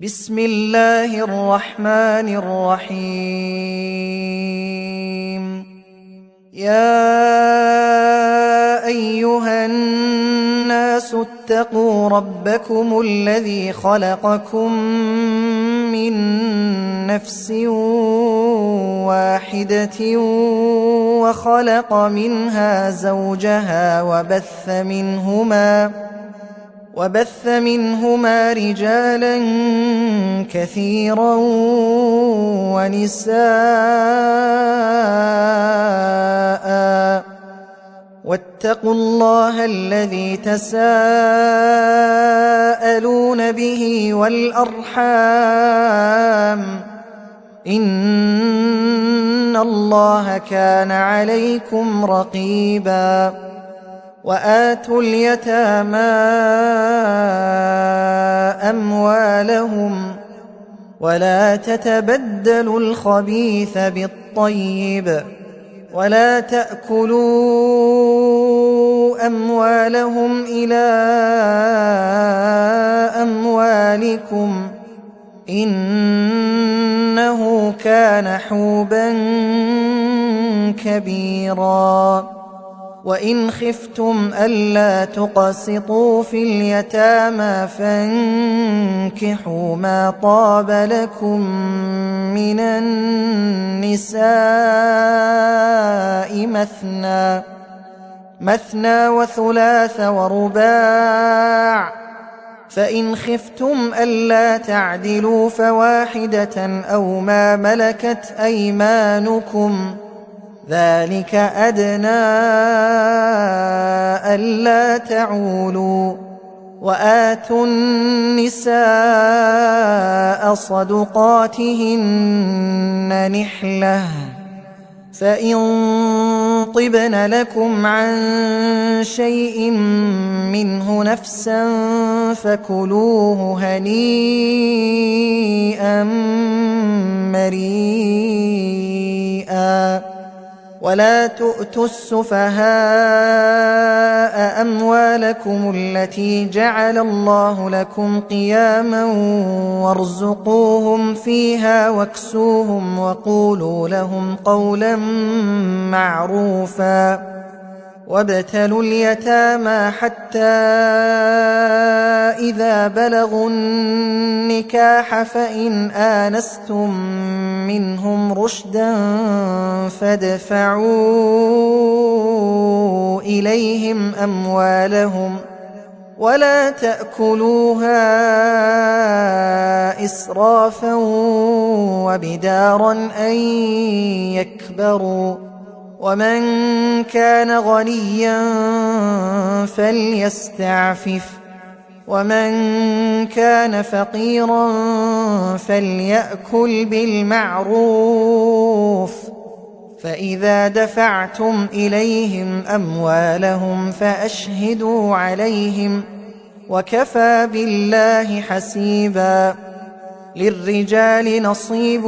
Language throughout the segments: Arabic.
بسم الله الرحمن الرحيم. يا أيها الناس اتقوا ربكم الذي خلقكم من نفس واحدة وخلق منها زوجها وبث منهما رجالا كثيرا ونساء، واتقوا الله الذي تساءلون به والأرحام، إن الله كان عليكم رقيبا. وآتوا اليتامى أموالهم ولا تتبدلوا الخبيث بالطيب، ولا تأكلوا أموالهم إلى أموالكم، إنه كان حوبا كبيرا. وإن خفتم ألا تقسطوا في اليتامى فانكحوا ما طاب لكم من النساء مثنى وثلاث ورباع، فإن خفتم ألا تعدلوا فواحدة أو ما ملكت أيمانكم، ذلك أدنى ألا تعولوا. وآتوا النساء صدقاتهن نحلة، فإن طبن لكم عن شيء منه نفسا فكلوه هنيئا مريئا. ولا تؤتوا السفهاء أموالكم التي جعل الله لكم قياما وارزقوهم فيها واكسوهم وقولوا لهم قولا معروفا. وابتلوا اليتامى حتى إذا بلغوا النكاح فإن آنستم منهم رشدا فادفعوا إليهم أموالهم ولا تأكلوها إسرافا وبدارا أن يكبروا. ومن كان غنيا فليستعفف، ومن كان فقيرا فليأكل بالمعروف. فإذا دفعتم إليهم أموالهم فأشهدوا عليهم، وكفى بالله حسيبا. للرجال نصيب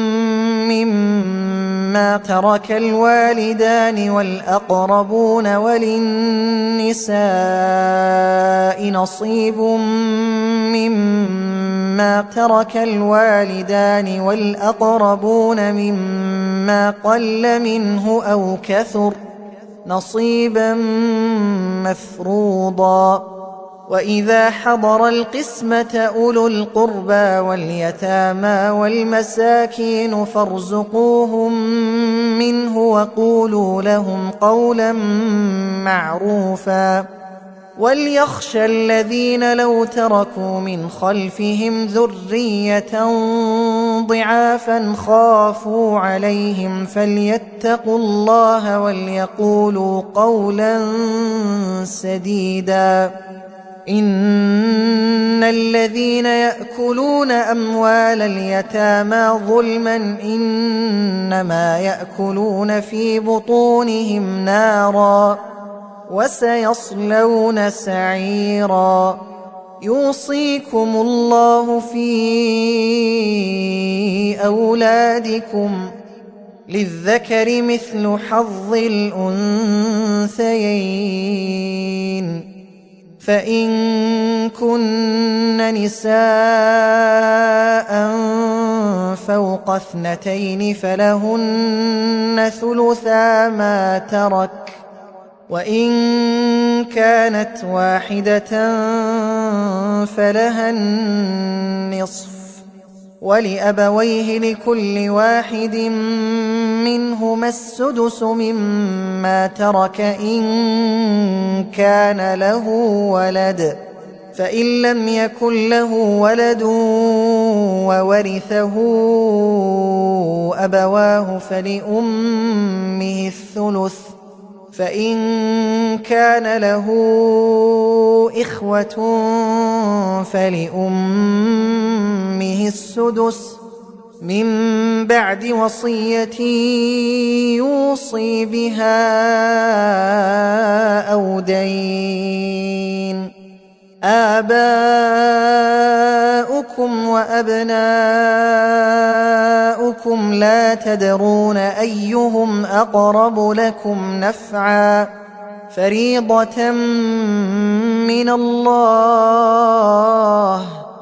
مما ترك الوالدان والأقربون، وللنساء نصيب مما ترك الوالدان والأقربون مما قل منه أو كثر، نصيبا مفروضا. وإذا حضر القسمة أولو القربى واليتامى والمساكين فارزقوهم منه وقولوا لهم قولا معروفا. وليخشى الذين لو تركوا من خلفهم ذرية ضعافا خافوا عليهم فليتقوا الله وليقولوا قولا سديدا. إن الذين يأكلون أموال اليتامى ظلما إنما يأكلون في بطونهم نارا وسيصلون سعيرا. يوصيكم الله في أولادكم، للذكر مثل حظ الأنثيين، فإن كن نساء اثنتين فلهن ثلثا ما ترك، وإن كانت واحدة فلها النصف، ولأبويه لكل واحد منهما السدس مما ترك إن كان له ولد، فإن لم يكن له ولد وورثه أبواه فلأمه الثلث، فإن كان له إخوة فلأمه السدس من بعد وصية يوصي بها أو دين. آباؤكم وأبناؤكم لا تدرون أيهم أقرب لكم نفعا، فريضة من الله،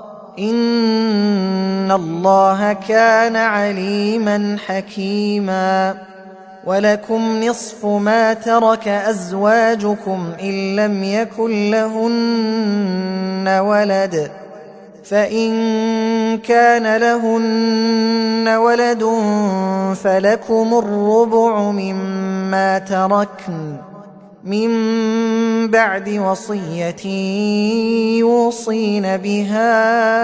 إن الله كان عليما حكيما. ولكم نصف ما ترك أزواجكم إن لم يكن لهن ولد، فإن كان لهن ولد فلكم الربع مما تركن من بعد وصية يوصين بها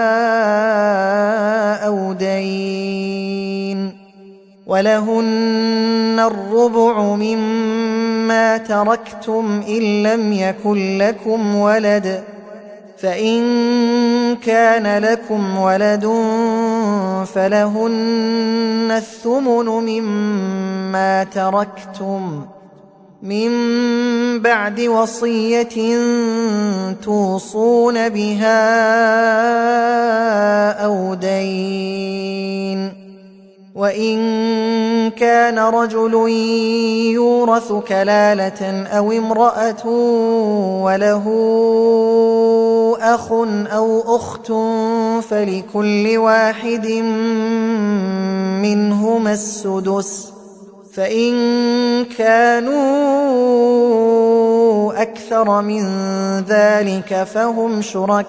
أو دين، ولهن الربع مما تركتم إن لم يكن لكم ولد، فإن كان لكم ولد فلهن الثمن مما تركتم من بعد وصية توصون بها أو دين. وإن كان رجل يورث كلالة أو امرأة وله أخ أو أخت فلكل واحد منهما السدس، فإن كانوا أكثر من ذلك فهم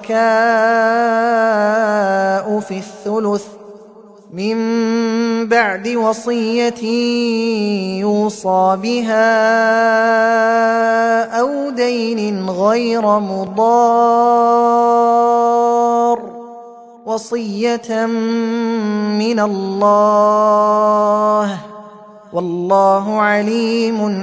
شركاء في الثلث من بعد وصية يوصى بها أو دين غير مضار، وصية من الله، والله عليم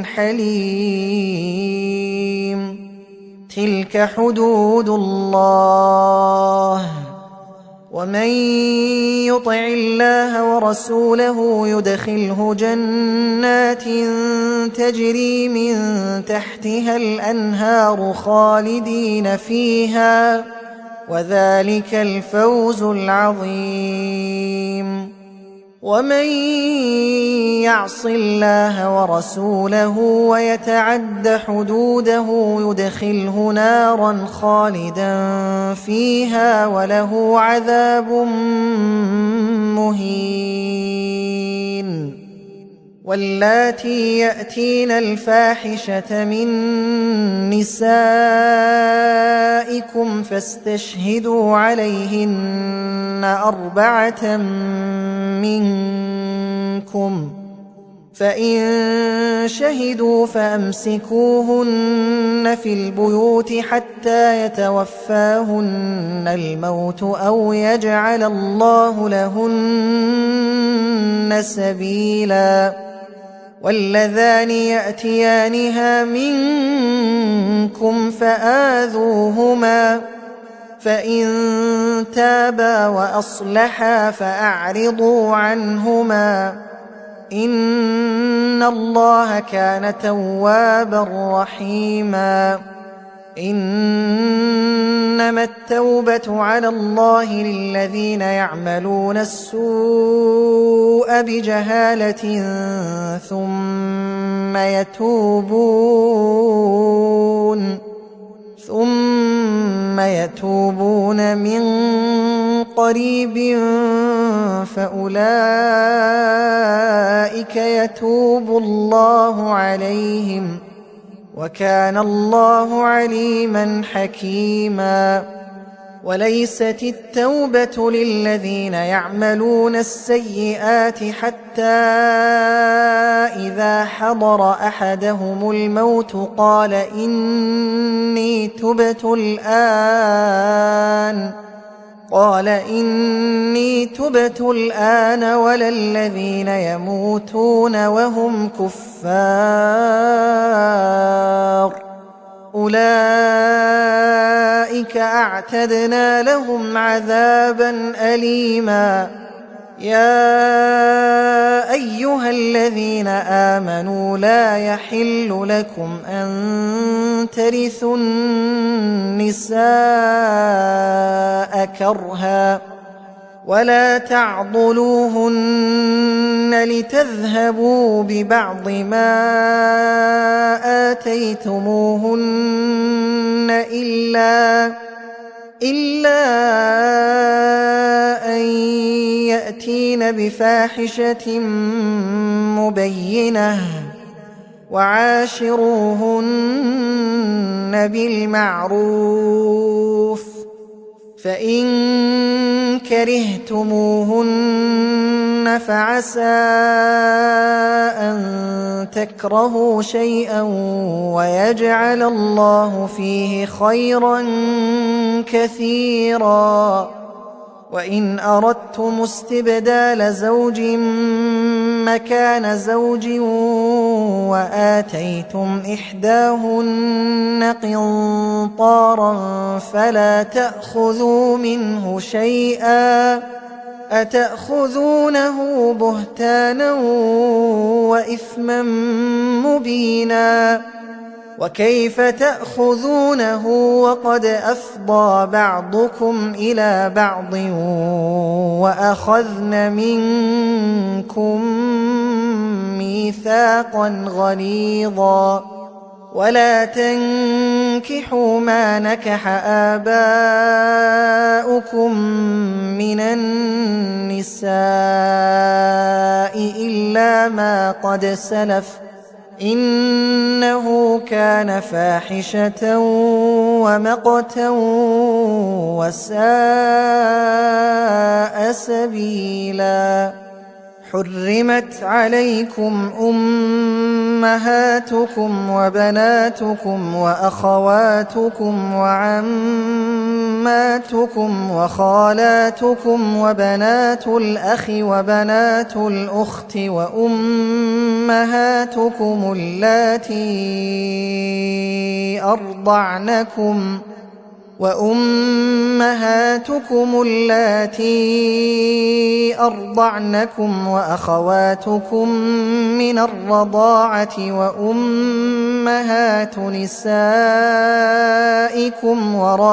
حليم. تلك حدود الله، ومن يطع الله ورسوله يدخله جنات تجري من تحتها الأنهار خالدين فيها، وذلك الفوز العظيم. ومن يعص الله ورسوله ويتعد حدوده يدخله نارا خالدا فيها وله عذاب مهين. واللاتي يأتين الفاحشة من نسائكم فاستشهدوا عليهن 4 منكم، فإن شهدوا فأمسكوهن في البيوت حتى يتوفاهن الموت أو يجعل الله لهن سبيلا. واللذان يأتيانها منكم فآذوهما، فإن تابا وأصلحا فأعرضوا عنهما، إن الله كان توابا رحيما. إنما التوبة على الله للذين يعملون السوء بجهالة ثم يتوبون من قريب فأولئك يتوب الله عليهم، وكان الله عليما حكيما. وليست التوبة للذين يعملون السيئات حتى إذا حضر أحدهم الموت قال إني تبت الآن ولا الذين يموتون وهم كفار أولئك أعتدنا لهم عذابا أليما. يا أيها الذين آمنوا لا يحل لكم أن ترثوا النساء كرها ولا تعضلوهن لتذهبوا ببعض ما آتيتموهن إلا أن يأتين بفاحشة مبينة وعاشروهن بالمعروف، فإن كرهتموهن فعسى أن تكرهوا شيئا ويجعل الله فيه خيرا كثيرا. وإن أردتم استبدال زوج مكان زوج وآتيتم إحداهن قنطارا فلا تأخذوا منه شيئا أتأخذونه بهتانا وإثما مبينا. وكيف تأخذونه وقد أفضى بعضكم إلى بعض وأخذن منكم ميثاقا غليظا. ولا تنكحوا ما نكح آباؤكم من النساء إلا ما قد سلف إنه كان فاحشة ومقتا وساء سبيلا. حرمت عليكم أمهاتكم وبناتكم وأخواتكم وعماتكم وخالاتكم وبنات الأخ وبنات الأخت وأمهاتكم اللاتي أرضعنكم وأخواتكم من الرضاعة وأمهات نسائكم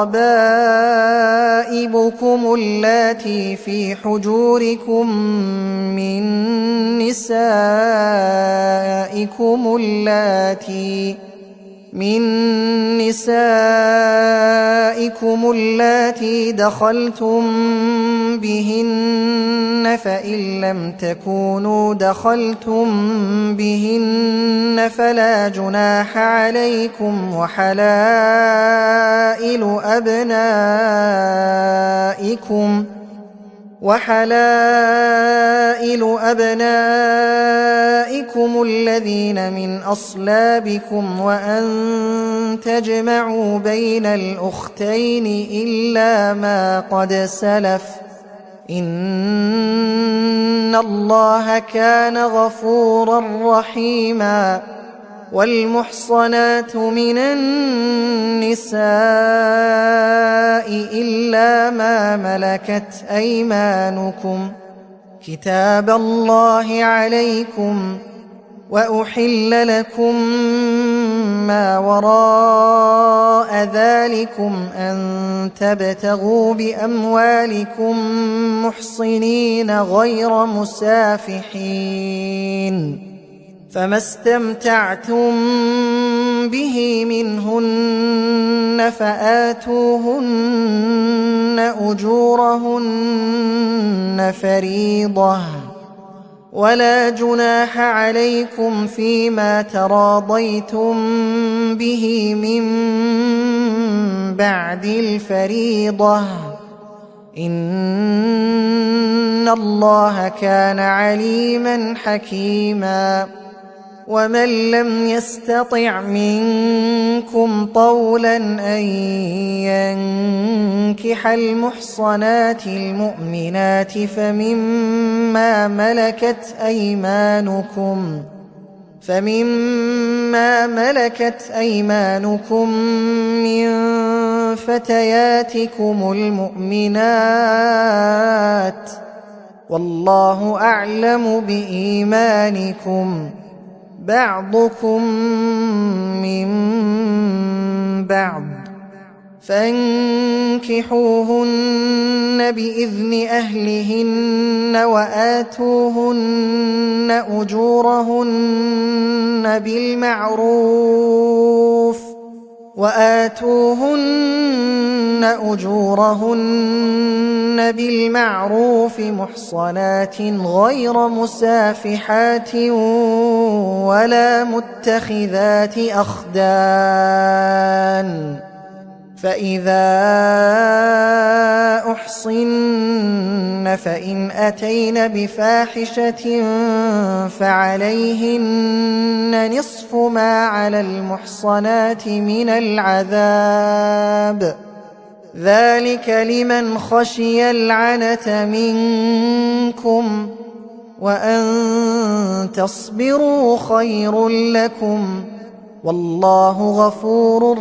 وربائبكم اللاتي في حجوركم من نسائكم اللاتي دخلتم بهن، فإن لم تكونوا دخلتم بهن فلا جناح عليكم. وحلائل أبنائكم الذين من أصلابكم وأن تجمعوا بين الأختين إلا ما قد سلف إن الله كان غفورا رحيما. والمحصنات من النساء إلا ما ملكت أيمانكم كتاب الله عليكم. وأحل لكم ما وراء ذلكم أن تبتغوا بأموالكم محصنين غير مسافحين، فما استمتعتم به منهن فآتوهن أجورهن فيهن فريضة ولا جناح عليكم فيما تراضيتم به من بعد الفريضة إن الله كان عليما حكيما ومن لم يستطع منكم طولا أن ينكح المحصنات المؤمنات فمما ملكت أيمانكم من فتياتكم المؤمنات والله أعلم بإيمانكم بعضكم من بعض فانكحوهن بإذن أهلهن وآتوهن أجورهن بالمعروف محصنات غير مسافحات ولا متخذات أخدان فإذا أحصن فإن أتين بفاحشة فعليهن نصف ما على المحصنات من العذاب ذلك لمن خشي العنة منكم وأن تصبروا خير لكم والله غفور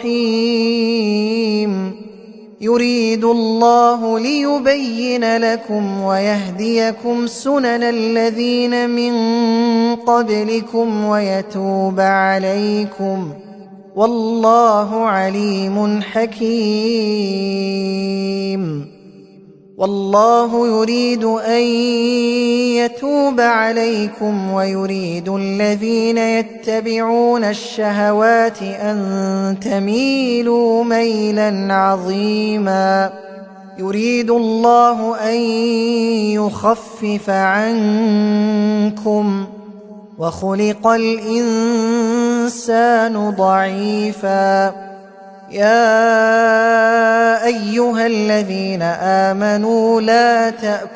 رحيم يريد الله ليبين لكم ويهديكم سنن الذين من قبلكم ويتوب عليكم والله عليم حكيم والله يريد أن يتوب عليكم ويريد الذين يتبعون الشهوات أن تميلوا ميلا عظيما يريد الله أن يخفف عنكم وخلق الإنسان ضعيفا يا أيها الذين آمنوا لا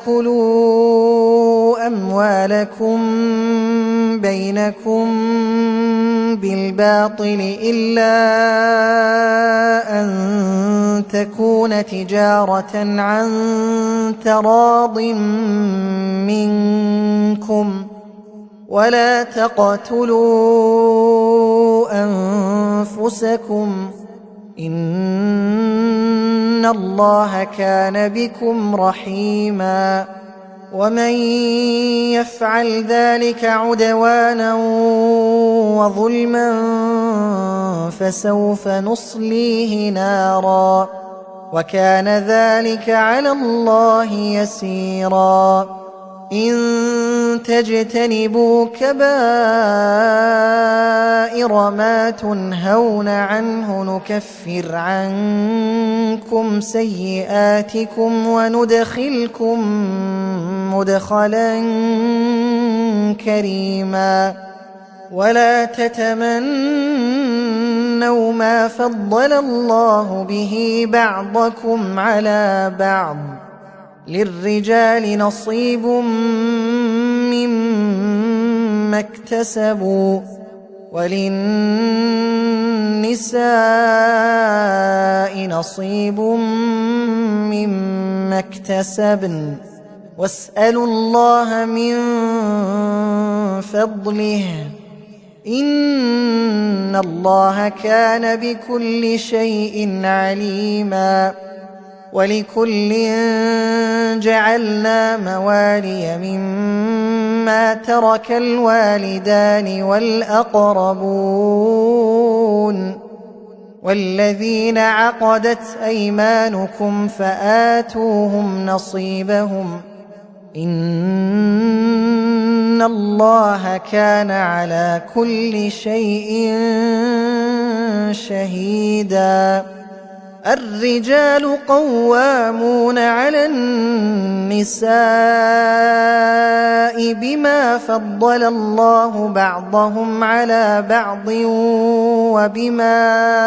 تأكلوا أموالكم بينكم بالباطل إلا أن تكون تجارة عن تراض منكم ولا تقتلوا أنفسكم إن الله كان بكم رحيما ومن يفعل ذلك عدوانا وظلما فسوف نصليه نارا وكان ذلك على الله يسيرا إن تجتنبوا كبائر ما تنهون عنه نكفر عنكم سيئاتكم وندخلكم مدخلا كريما ولا تتمنوا ما فضل الله به بعضكم على بعض للرجال نصيب مما اكتسبوا وللنساء نصيب مما اكتسبن واسألوا الله من فضله إن الله كان بكل شيء عليما ولكل جعلنا موالي مما ترك الوالدان والأقربون والذين عقدت أيمانكم فآتوهم نصيبهم إن الله كان على كل شيء شهيدا الرجال قوامون على النساء بما فضل الله بعضهم على بعض وبما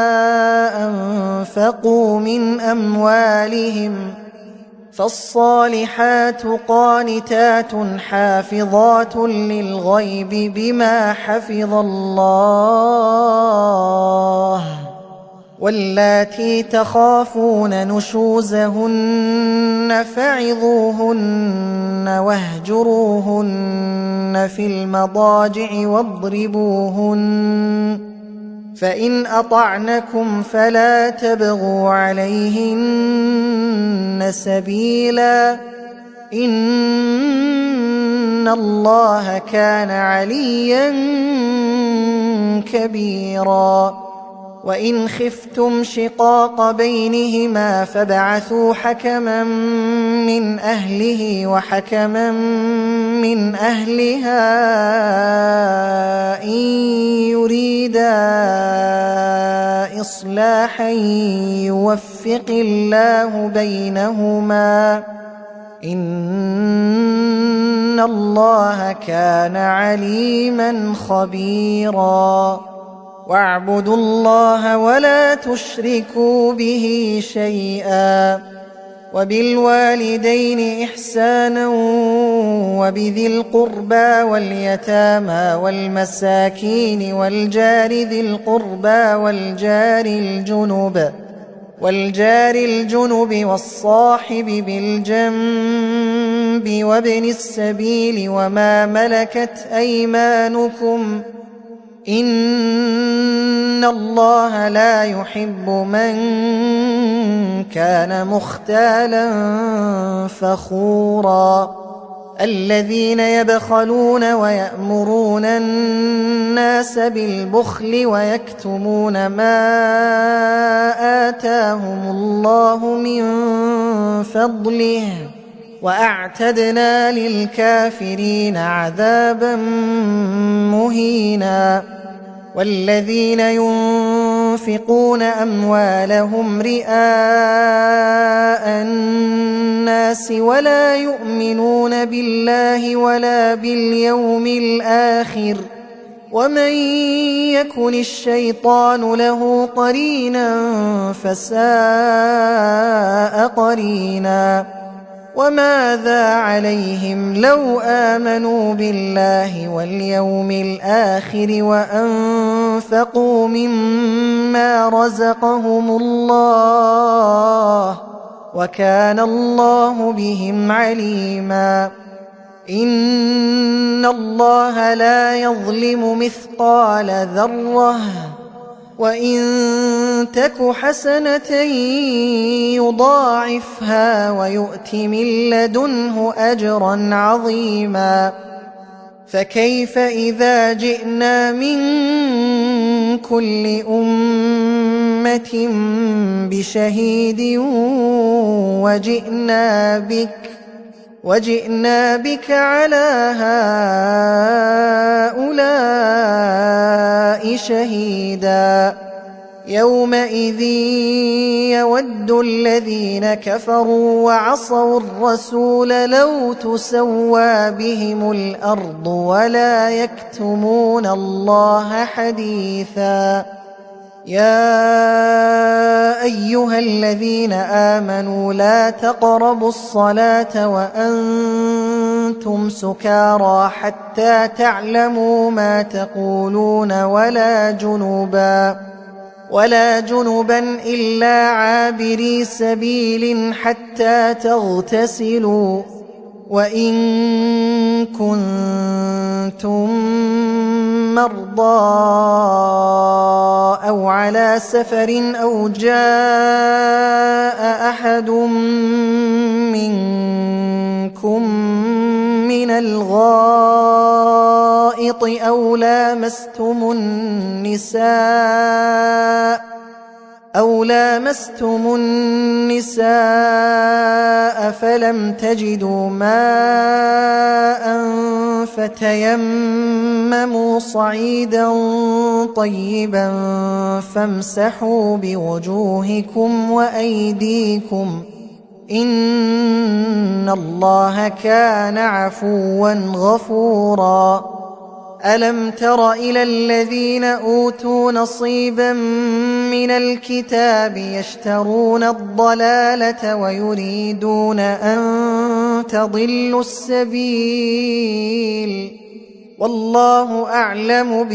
أنفقوا من أموالهم فالصالحات قانتات حافظات للغيب بما حفظ الله واللاتي تخافون نشوزهن فعظوهن واهجروهن في المضاجع واضربوهن فإن أطعنكم فلا تبغوا عليهن سبيلا إن الله كان عليا كبيرا وإن خفتم شقاق بينهما فابعثوا حكما من أهله وحكما من أهلها إن يريدا إصلاحا يوفق الله بينهما إن الله كان عليما خبيرا واعبدوا الله ولا تشركوا به شيئا وبالوالدين إحسانا وبذي القربى واليتامى والمساكين والجار ذي القربى والجار الجنب والصاحب بالجنب وابن السبيل وما ملكت أيمانكم إن الله لا يحب من كان مختالا فخورا الذين يبخلون ويأمرون الناس بالبخل ويكتمون ما آتاهم الله من فضله وأعتدنا للكافرين عذابا مهينا والذين ينفقون أموالهم رئاء الناس ولا يؤمنون بالله ولا باليوم الآخر ومن يكن الشيطان له قرينا فساء قرينا وماذا عليهم لو آمنوا بالله واليوم الآخر وأنفقوا مما رزقهم الله وكان الله بهم عليما إن الله لا يظلم مثقال ذرة وإن تك حسنة يضاعفها ويؤت من لدنه أجرا عظيما فكيف إذا جئنا من كل أمة بشهيد وجئنا بك على هؤلاء شهيدا يومئذ يود الذين كفروا وعصوا الرسول لو تسوى بهم الأرض ولا يكتمون الله حديثا يا أيها الذين آمنوا لا تقربوا الصلاة وأنتم سكارى حتى تعلموا ما تقولون ولا جنبا إلا عابري سبيل حتى تغتسلوا وإن كنتم مرضى أو على سفر أو جاء أحد منكم من الغائط أو لامستم النساء فلم تجدوا ماء فتيمموا صعيدا طيبا فامسحوا بوجوهكم وأيديكم إن الله كان عفوا غفورا. ألم تر إلى الذين أوتوا نصيبا من الكتاب يشترون الضلالة ويريدون أن تضلوا السبيل والله أعلم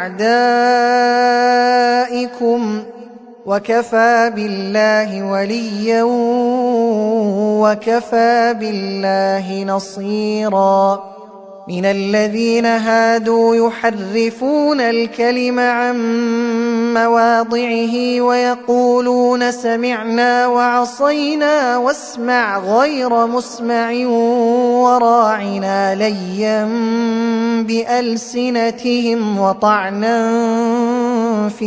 بأعدائكم وكفى بالله وليا وكفى بالله نصيرا. من الذين هادوا يحرفون الكلم عن مواضعه ويقولون سمعنا وعصينا واسمع غير مسمع وراعنا ليا بألسنتهم وطعنا في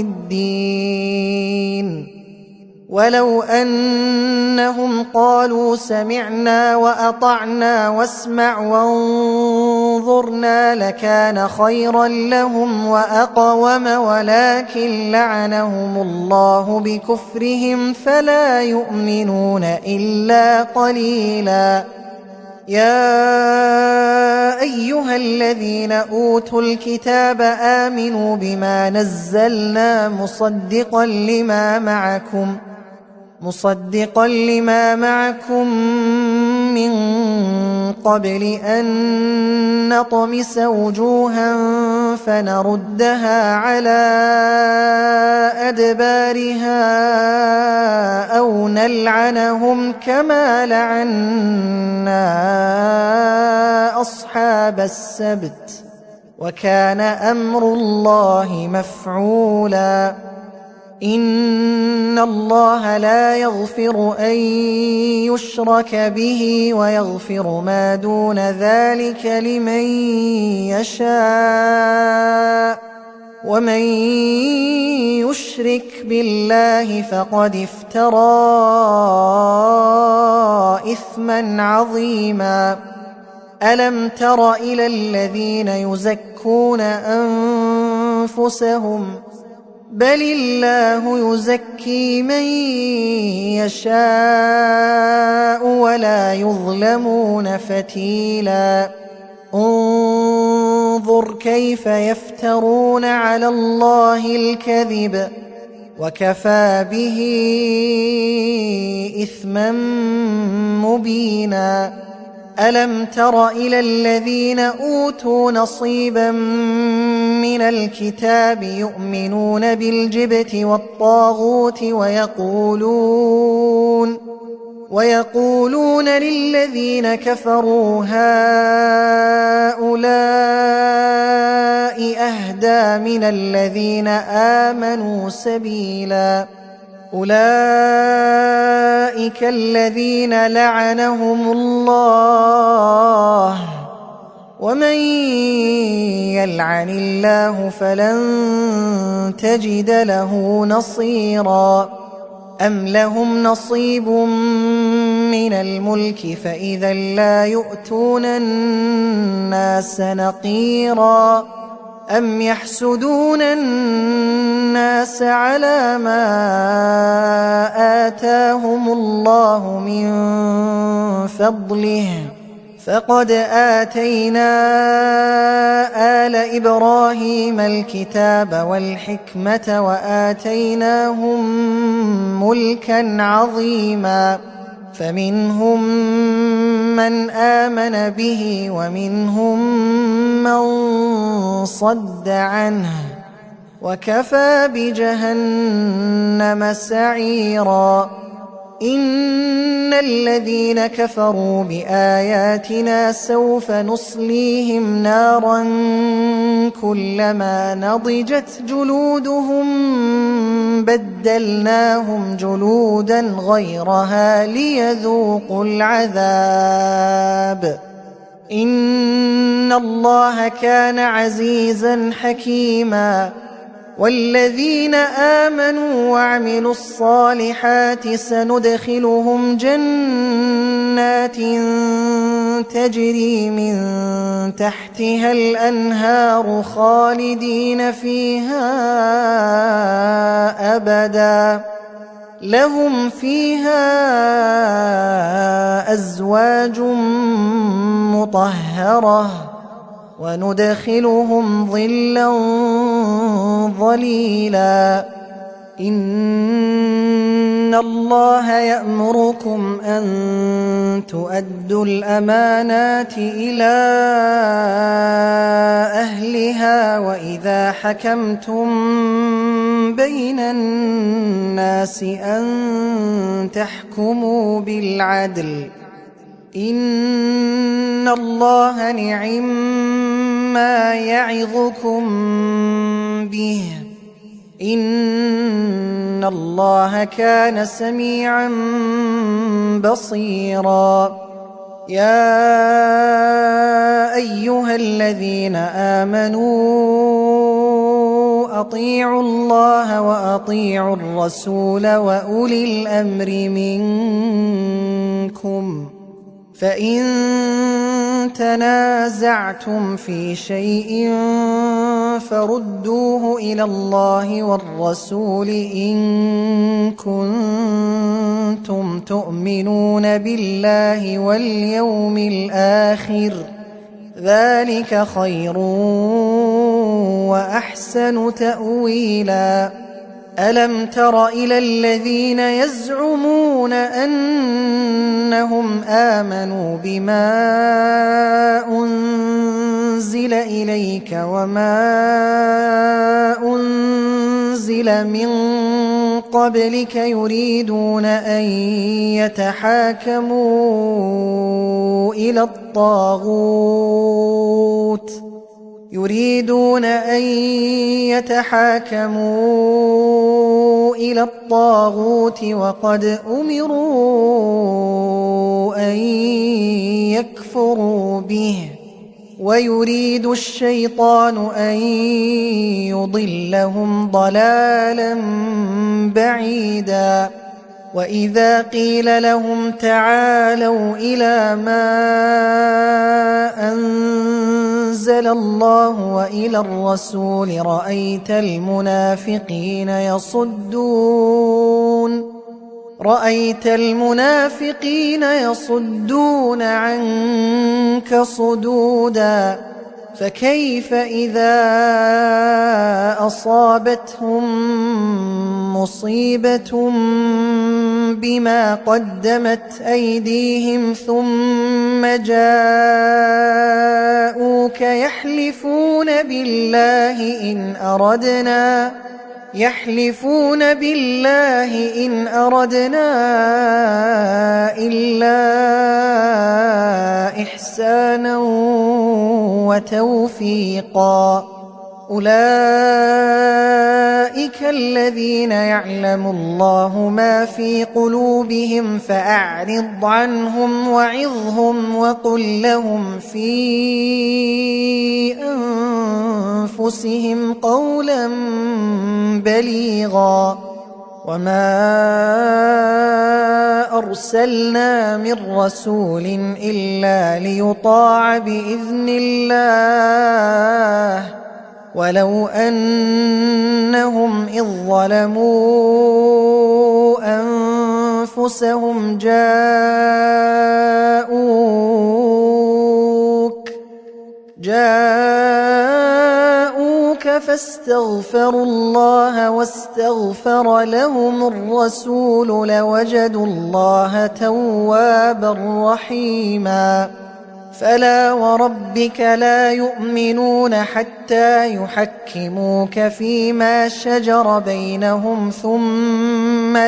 الدين ولو أنهم قالوا سمعنا وأطعنا واسمع وانظرنا لكان خيرا لهم وأقوم ولكن لعنهم الله بكفرهم فلا يؤمنون إلا قليلا. يا أيها الذين أوتوا الكتاب آمنوا بما نزلنا مصدقا لما معكم من قبل أن نطمس وجوها فنردها على أدبارها أو نلعنهم كما لعنا أصحاب السبت وكان أمر الله مفعولا. إن الله لا يغفر أن يشرك به ويغفر ما دون ذلك لمن يشاء ومن يشرك بالله فقد افترى إثما عظيما. ألم تر إلى الذين يزكون أنفسهم بل الله يزكي من يشاء ولا يظلمون فتيلا. انظر كيف يفترون على الله الكذب وكفى به إثما مبينا. ألم تر إلى الذين أوتوا نصيبا من الكتاب يؤمنون بالجبت والطاغوت ويقولون للذين كفروا هؤلاء أهدى من الذين آمنوا سبيلا. أولئك الذين لعنهم الله ومن يلعن الله فلن تجد له نصيرا. أم لهم نصيب من الملك فإذا لا يؤتون الناس نقيرا. أم يحسدون الناس على ما آتاهم الله من فضله فقد آتينا آل إبراهيم الكتاب والحكمة وآتيناهم ملكا عظيما. فمنهم من آمن به ومنهم من صد عنه وكفى بجهنم سعيرا. إن الذين كفروا بآياتنا سوف نصليهم نارا كلما نضجت جلودهم بدلناهم جلودا غيرها ليذوقوا العذاب. إن الله كان عزيزا حكيما. والذين آمنوا وعملوا الصالحات سندخلهم جنات تجري من تحتها الأنهار خالدين فيها أبدا لهم فيها أزواج مطهرة وندخلهم ظلا ظليلا إن الله يأمركم أن تؤدوا الأمانات إلى أهلها وإذا حكمتم بين الناس أن تحكموا بالعدل إن الله نعما يعظكم به إن الله كان سميعا بصيرا يا أيها الذين آمنوا أطيعوا الله وأطيعوا الرسول وأولي الأمر منكم فإن تنازعتم في شيء فردوه إلى الله والرسول إن كنتم تؤمنون بالله واليوم الآخر ذلك خير وأحسن تأويلا ألم تر إلى الذين يزعمون أنهم آمنوا بما أنزل إليك وما أنزل من قبلك يريدون أن يتحاكموا إلى الطاغوت وقد أمروا أن يكفروا به ويريد الشيطان أن يضلهم ضلالا بعيدا وإذا قيل لهم تعالوا إلى ما أنزل الله وإلى الرسول رأيت المنافقين يصدون عنك صدودا فكيف إذا أصابتهم مصيبة بما قدمت أيديهم ثم جاءوك يحلفون بالله إن أردنا إلا إحسانا وتوفيقا أولئك الذين يعلم الله ما في قلوبهم فأعرض عنهم وعظهم وقل لهم في أنفسهم قولا بليغا وما أرسلنا من رسول إلا ليطاع بإذن الله ولو أنهم إذ ظلموا أنفسهم جاءوك فاستغفروا الله واستغفر لهم الرسول لوجدوا الله توابا رحيما فلا وربك لا يؤمنون حتى يحكموك فيما شجر بينهم ثم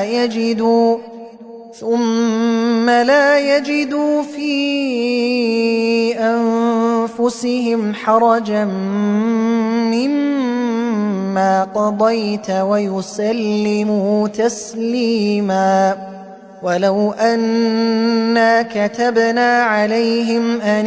لا يجدوا في أنفسهم حرجا مما قضيت ويسلموا تسليما ولو أنا كتبنا عليهم أن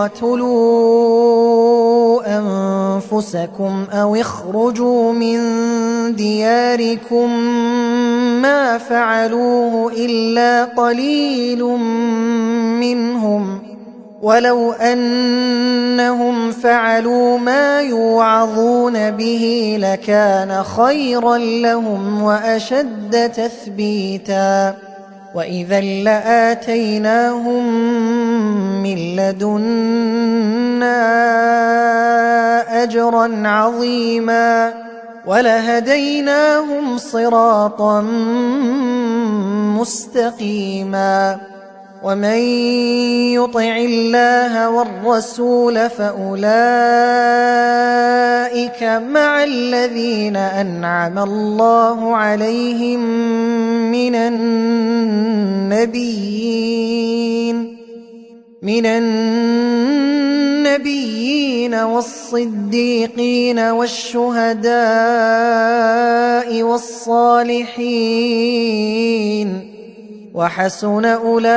اقتلوا أنفسكم أو اخرجوا من دياركم ما فعلوه إلا قليل منهم، ولو أنهم فعلوا ما يوعظون به لكان خيرا لهم وأشد تثبيتا، وإذا لآتيناهم من لدنا أجرا عظيما ولهديناهم صراطا مستقيما. ومن يطع الله والرسول فأولئك مع الذين أنعم الله عليهم من النبيين والصديقين والشهداء والصالحين، وحسن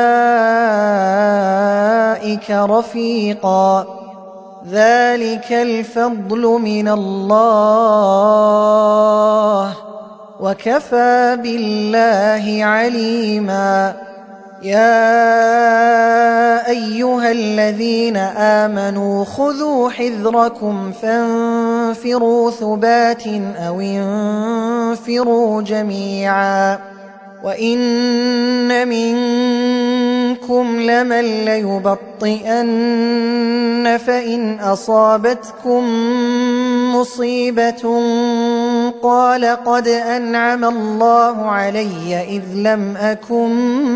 أولئك رفيقا. ذلك الفضل من الله وكفى بالله عليما. يا أيها الذين آمنوا خذوا حذركم فانفروا ثبات أو انفروا جميعا، وإن منكم لمن ليبطئن فإن أصابتكم مصيبة قال قد أنعم الله علي إذ لم أكن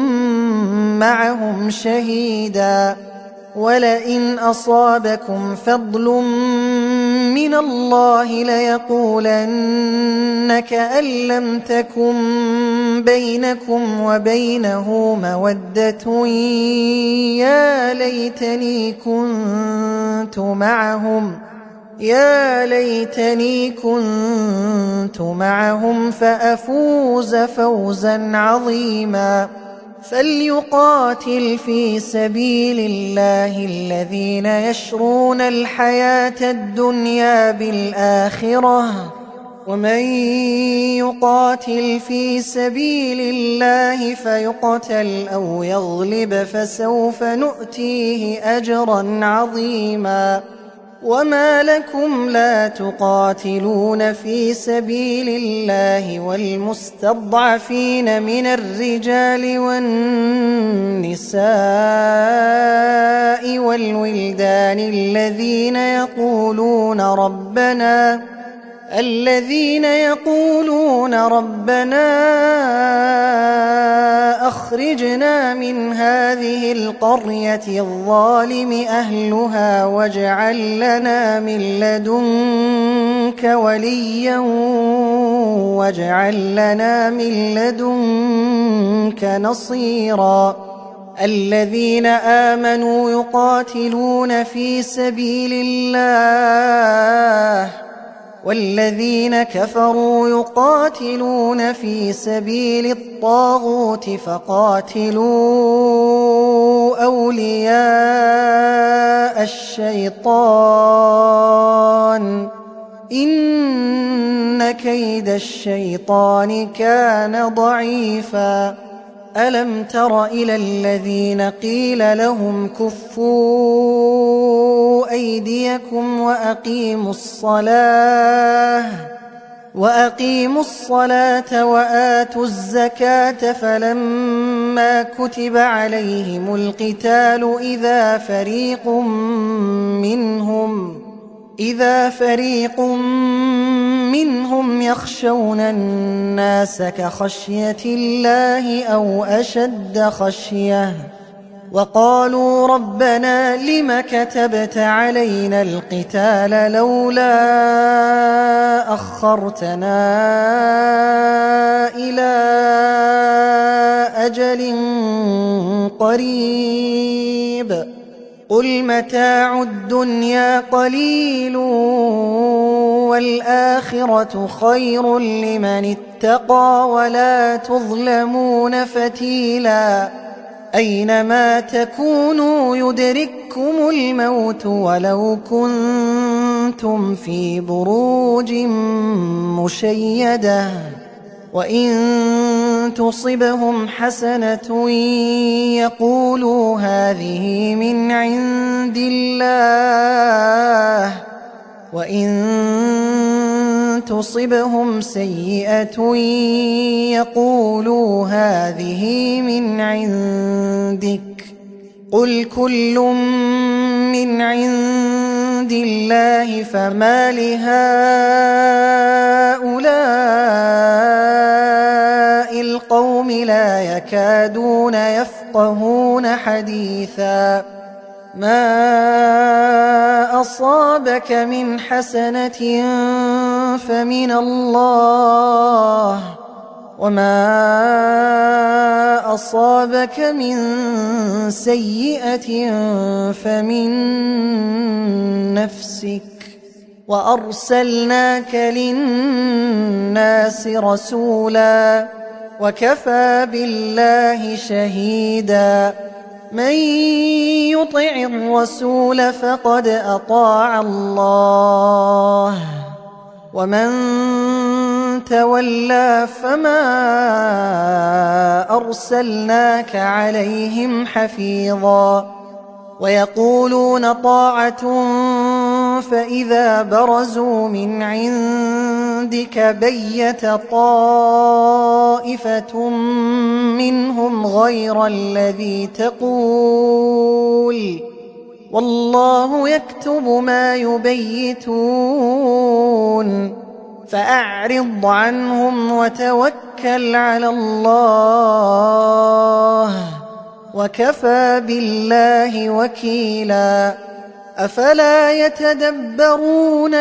معهم شهيدا، ولئن أصابكم فضل من الله ليقولن كأن لم تكن بينكم وبينه مودة يا ليتني كنت معهم فأفوز فوزا عظيما. فليقاتل في سبيل الله الذين يشرون الحياة الدنيا بالآخرة، ومن يقاتل في سبيل الله فيقتل أو يغلب فسوف نؤتيه أجرا عظيما. وما لكم لا تقاتلون في سبيل الله والمستضعفين من الرجال والنساء والولدان الذين يقولون ربنا أخرجنا من هذه القرية الظالم أهلها واجعل لنا من لدنك وليا واجعل لنا من لدنك نصيرا. الذين آمنوا يقاتلون في سبيل الله والذين كفروا يقاتلون في سبيل الطاغوت فقاتلوا أولياء الشيطان إن كيد الشيطان كان ضعيفا. ألم تر إلى الذين قيل لهم كفوا أيديكم وأقيموا الصلاة وآتوا الزكاة فلما كتب عليهم القتال إذا فريق منهم يخشون الناس كخشية الله أو أشد خشية وقالوا ربنا لم كتبت علينا القتال لولا أخرتنا إلى أجل قريب قل متاع الدنيا قليل والآخرة خير لمن اتقى ولا تظلمون فتيلا أينما تكونوا يدرككم الموت ولو كنتم في بروج مشيدة وإن تصبهم حسنة يقولوا هذه من عند الله وإن تصبهم سيئة يقولوا هذه من عندك قل كل من عند الله فما لهؤلاء القوم لا يكادون يفقهون حديثا ما أصابك من حسنة فمن الله وما أصابك من سيئة فمن نفسك وأرسلناك للناس رسولا وكفى بالله شهيدا من يطع الرسول فقد أطاع الله ومن تولى فما أرسلناك عليهم حفيظا ويقولون طاعة فإذا برزوا من عندك بيت طائفة منهم غير الذي تقول والله يكتب ما يبيتون فأعرض عنهم وتوكل على الله وكفى بالله وكيلا أفلا يتدبرون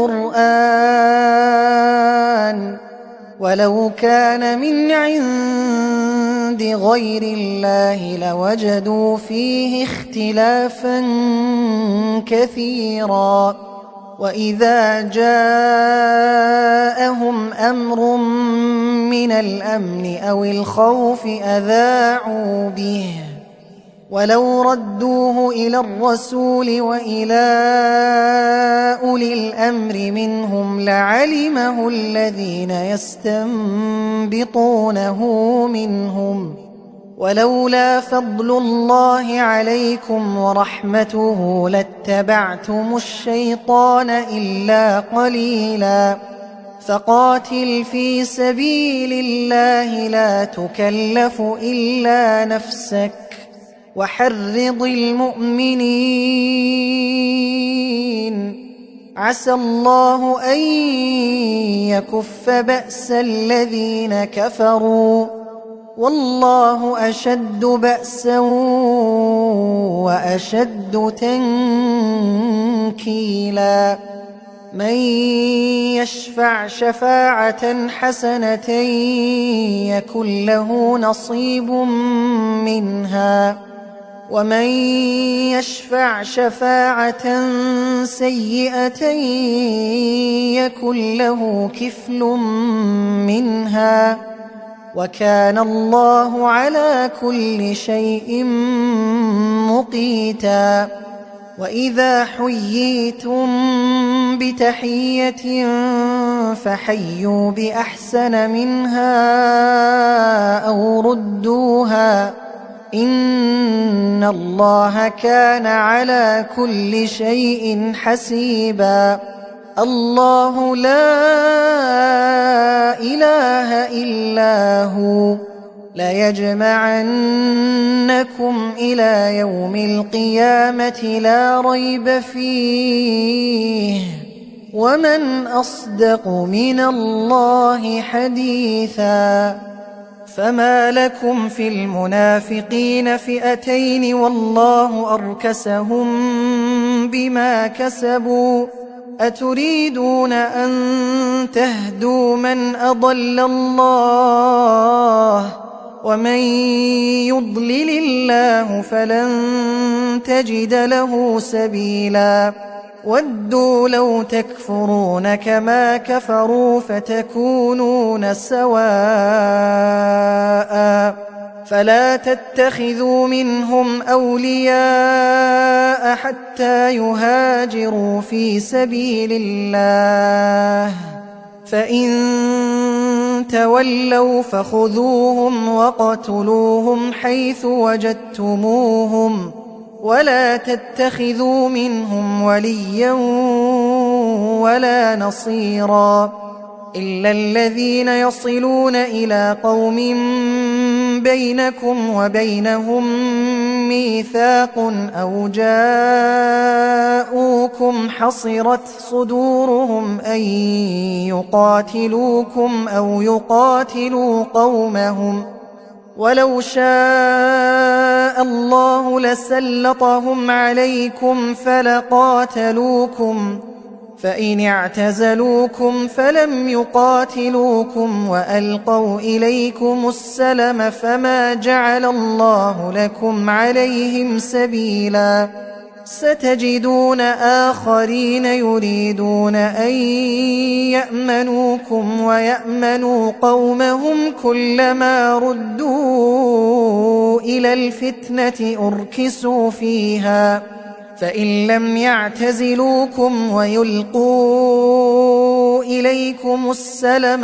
القرآن ولو كان من عند غير الله لوجدوا فيه اختلافا كثيرا وإذا جاءهم أمر من الأمن أو الخوف أذاعوا به ولو ردوه إلى الرسول وإلى أولي الأمر منهم لعلمه الذين يستنبطونه منهم ولولا فضل الله عليكم ورحمته لاتبعتم الشيطان إلا قليلا فقاتل في سبيل الله لا تكلف إلا نفسك وحرض المؤمنين عسى الله أن يكف بأس الذين كفروا والله أشد بأسا وأشد تنكيلا من يشفع شفاعة حسنة يكن له نصيب منها ومن يشفع شفاعة سيئة يكن له كفل منها وكان الله على كل شيء مقيتا وإذا حييتم بتحية فحيوا بأحسن منها أو ردوها إن الله كان على كل شيء حسيبا الله لا إله إلا هو ليجمعنكم إلى يوم القيامة لا ريب فيه ومن أصدق من الله حديثا فما لكم في المنافقين فئتين والله أركسهم بما كسبوا أتريدون أن تهدوا من أضل الله ومن يضلل الله فلن تجد له سبيلا ودوا لو تكفرون كما كفروا فتكونون سواء فلا تتخذوا منهم أولياء حتى يهاجروا في سبيل الله فإن تولوا فخذوهم وقتلوهم حيث وجدتموهم ولا تتخذوا منهم وليا ولا نصيرا إلا الذين يصلون إلى قوم بينكم وبينهم ميثاق أو جاءوكم حصرت صدورهم أن يقاتلوكم أو يقاتلوا قومهم ولو شاء الله لسلطهم عليكم فلقاتلوكم فإن اعتزلوكم فلم يقاتلوكم وألقوا إليكم السلم فما جعل الله لكم عليهم سبيلا ستجدون آخرين يريدون أن يأمنوكم ويأمنوا قومهم كلما ردوا إلى الفتنة أركسوا فيها فإن لم يعتزلوكم ويلقوا إليكم السلم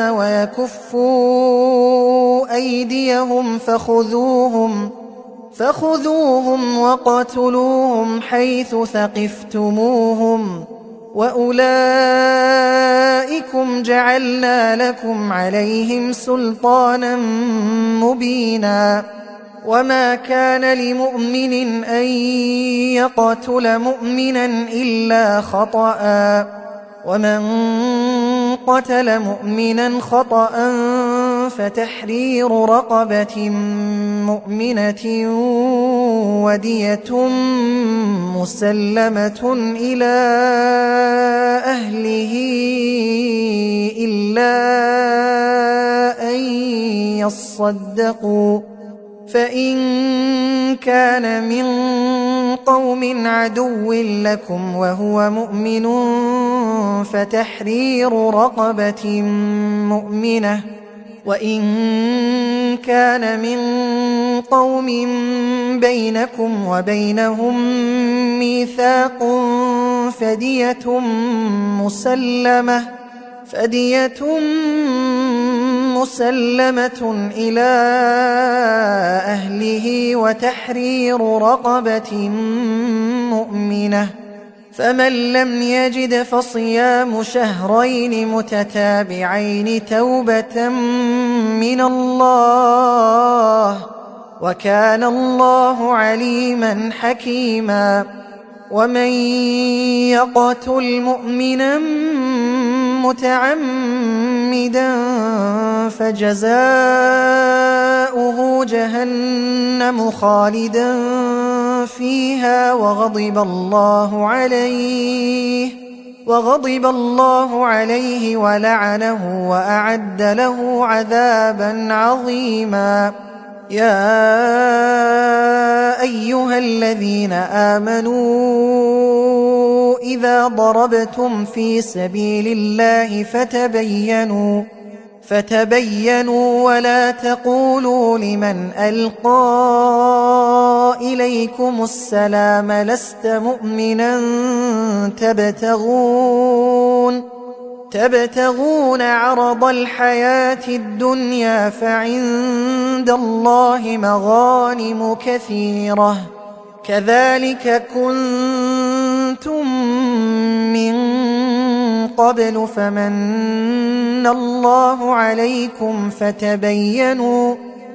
ويكفوا أيديهم فخذوهم وقتلوهم حيث ثقفتموهم وأولئكم جعلنا لكم عليهم سلطانا مبينا وما كان لمؤمن أن يقتل مؤمنا إلا خطأ ومن قتل مؤمنا خطأ فتحرير رقبة مؤمنة ودية مسلمة إلى أهله إلا أن يصدقوا فإن كان من قوم عدو لكم وهو مؤمن فتحرير رقبة مؤمنة وإن كان من قوم بينكم وبينهم ميثاق فدية مسلمة إلى أهله وتحرير رقبة مؤمنة فمن لم يجد فصيام شهرين متتابعين توبة من الله وكان الله عليما حكيما ومن يقتل مؤمنا متعمدا فجزاؤه جهنم خالدا فيها وغضب الله عليه ولعنه وأعد له عذابا عظيما يا أيها الذين آمنوا إذا ضربتم في سبيل الله فتبينوا ولا تقولوا لمن ألقى إليكم السلام لست مؤمنا تبتغون عرض الحياة الدنيا فعند الله مغانم كثيرة كذلك كنتم من قبل فمن الله عليكم فتبينوا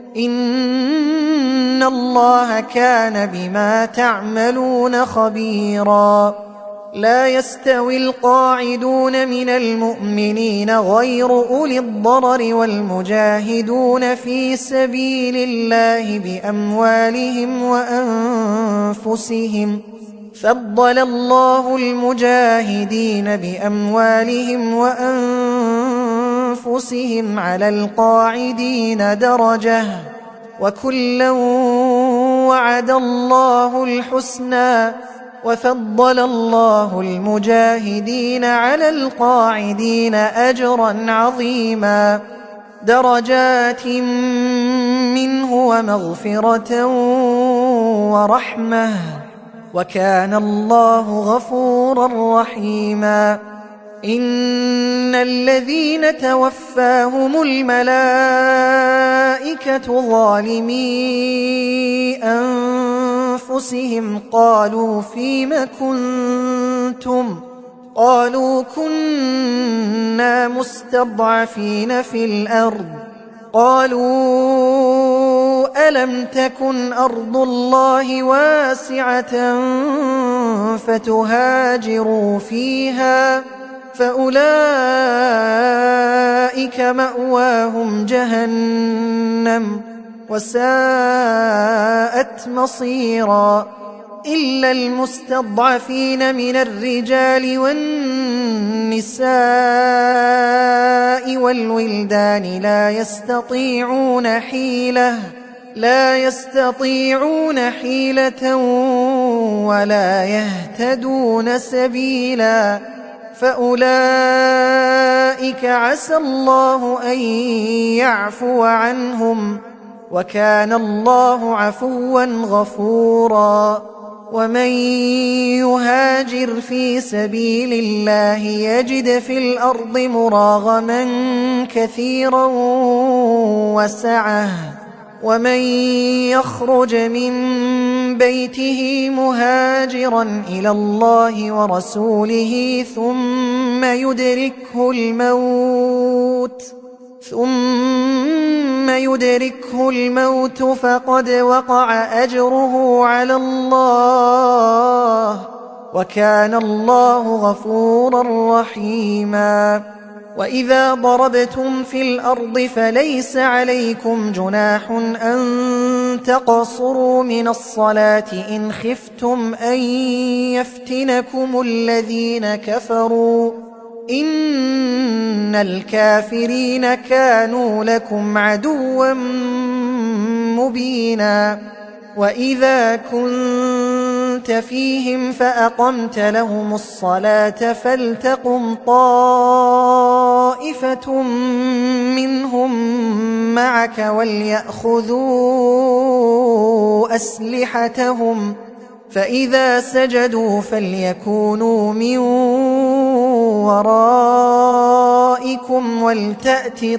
إن الله كان بما تعملون خبيرا لا يستوي القاعدون من المؤمنين غير أولي الضرر والمجاهدون في سبيل الله بأموالهم وأنفسهم فضل الله المجاهدين بأموالهم وأنفسهم على القاعدين درجة وكلا وعد الله الحسنى وفضل الله المجاهدين على القاعدين أجرا عظيما درجات منه ومغفرة ورحمة وكان الله غفورا رحيما إن الذين توفاهم الملائكة ظالمي أنفسهم قالوا فيم كنتم قالوا كنا مستضعفين في الأرض قالوا ألم تكن أرض الله واسعة فتهاجروا فيها فأولئك مأواهم جهنم وساءت مصيرا إلا المستضعفين من الرجال والنساء والولدان لا يستطيعون حيلة ولا يهتدون سبيلا فأولئك عسى الله أن يعفو عنهم وكان الله عفوا غفورا ومن يهاجر في سبيل الله يجد في الأرض مراغما كثيرا وسعة ومن يخرج من بيته مهاجرا إلى الله ورسوله ثم يدركه الموت فقد وقع أجره على الله وكان الله غفورا رحيما وإذا ضربتم في الأرض فليس عليكم جناح أن تقصروا من الصلاة إن خفتم أن يفتنكم الذين كفروا إن الكافرين كانوا لكم عدوا مبينا وإذا كنت فيهم فأقمت لهم الصلاة فلتقم طائفة منهم معك وليأخذوا أسلحتهم فإذا سجدوا فليكونوا من ورائكم ولتأت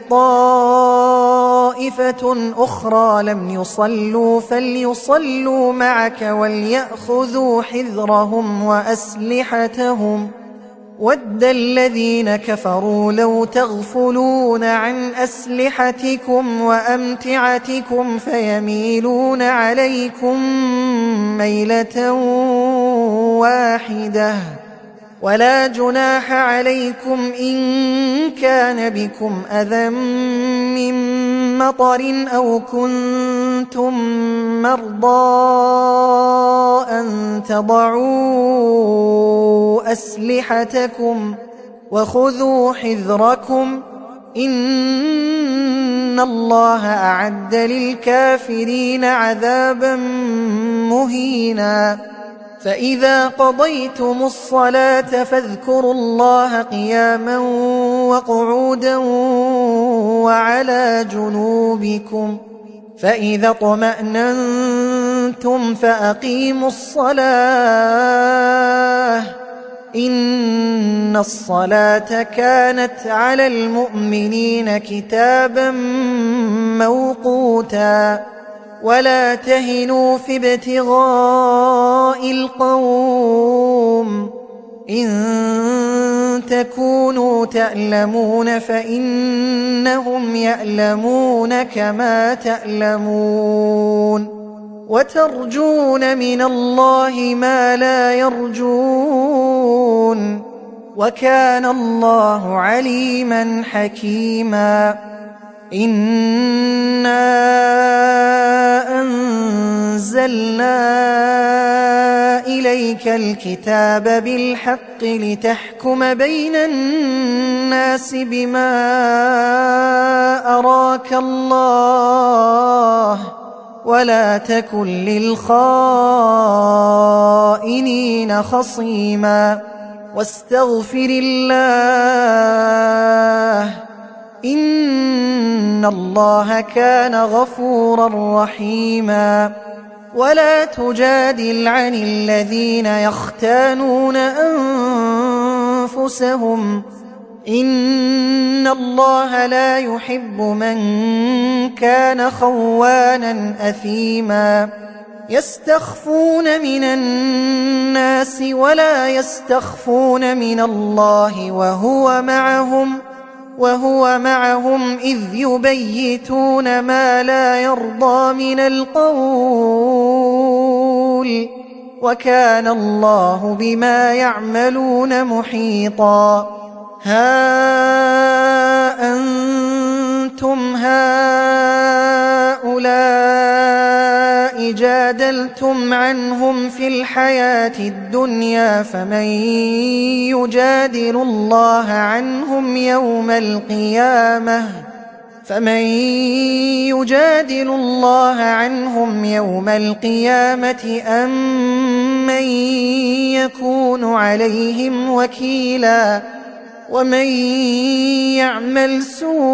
طائفة أخرى لم يصلوا فليصلوا معك وليأخذوا حذرهم وأسلحتهم ود الذين كفروا لو تغفلون عن أسلحتكم وأمتعتكم فيميلون عليكم ميلة واحدة ولا جناح عليكم إن كان بكم أذى من مطر أو كنتم مرضى أن تضعوا أسلحتكم وخذوا حذركم إن الله أعد للكافرين عذابا مهينا فإذا قضيتم الصلاة فاذكروا الله قياما وقعودا وعلى جنوبكم فإذا اطمأننتم فأقيموا الصلاة إن الصلاة كانت على المؤمنين كتابا موقوتا ولا تهنوا في ابتغاء القوم إن تكونوا تألمون فإنهم يألمون كما تألمون وترجون من الله ما لا يرجون وكان الله عليما حكيما إنا أنزلنا إليك الكتاب بالحق لتحكم بين الناس بما أراك الله ولا تكن للخائنين خصيما واستغفر الله إن الله كان غفورا رحيما ولا تجادل عن الذين يختانون أنفسهم إن الله لا يحب من كان خوانا أثيما يستخفون من الناس ولا يستخفون من الله وهو معهم إذ يبيتون ما لا يرضى من القول وكان الله بما يعملون محيطا ها أنتم هؤلاء جادلتم عنهم في الحياة الدنيا فمن يجادل الله عنهم يوم القيامة أم من يكون عليهم وكيلا ومن يعمل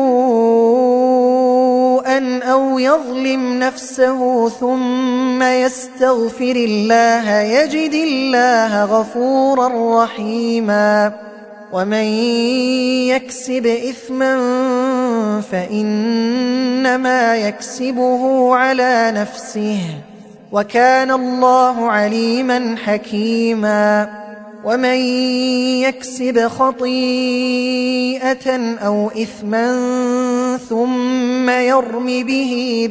سوءا أو يظلم نفسه ثم يستغفر الله يجد الله غفورا رحيما ومن يكسب إثما فإنما يكسبه على نفسه وكان الله عليما حكيما ومن يكسب خطيئة أو إثما ثم يرم به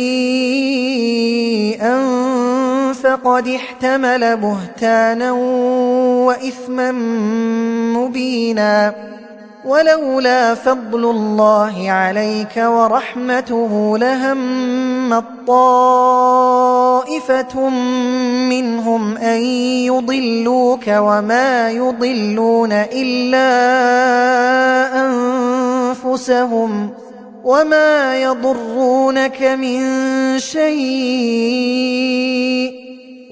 بريئا فقد احتمل بهتانا وإثما مبينا ولولا فضل الله عليك ورحمته لهم طائفة منهم أن يضلوك وما يضلون إلا أنفسهم وما يضرونك من شيء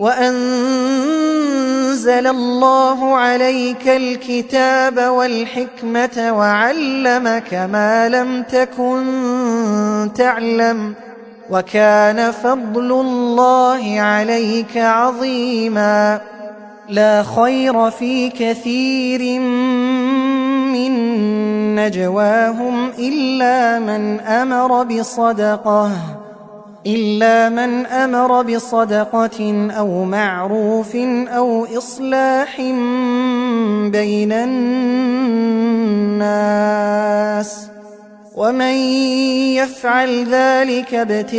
وأنزل الله عليك الكتاب والحكمة وعلمك ما لم تكن تعلم وكان فضل الله عليك عظيما لا خير في كثير من نجواهم إلا من أمر بصدقة أو معروف أو إصلاح بين الناس ومن يفعل ذلك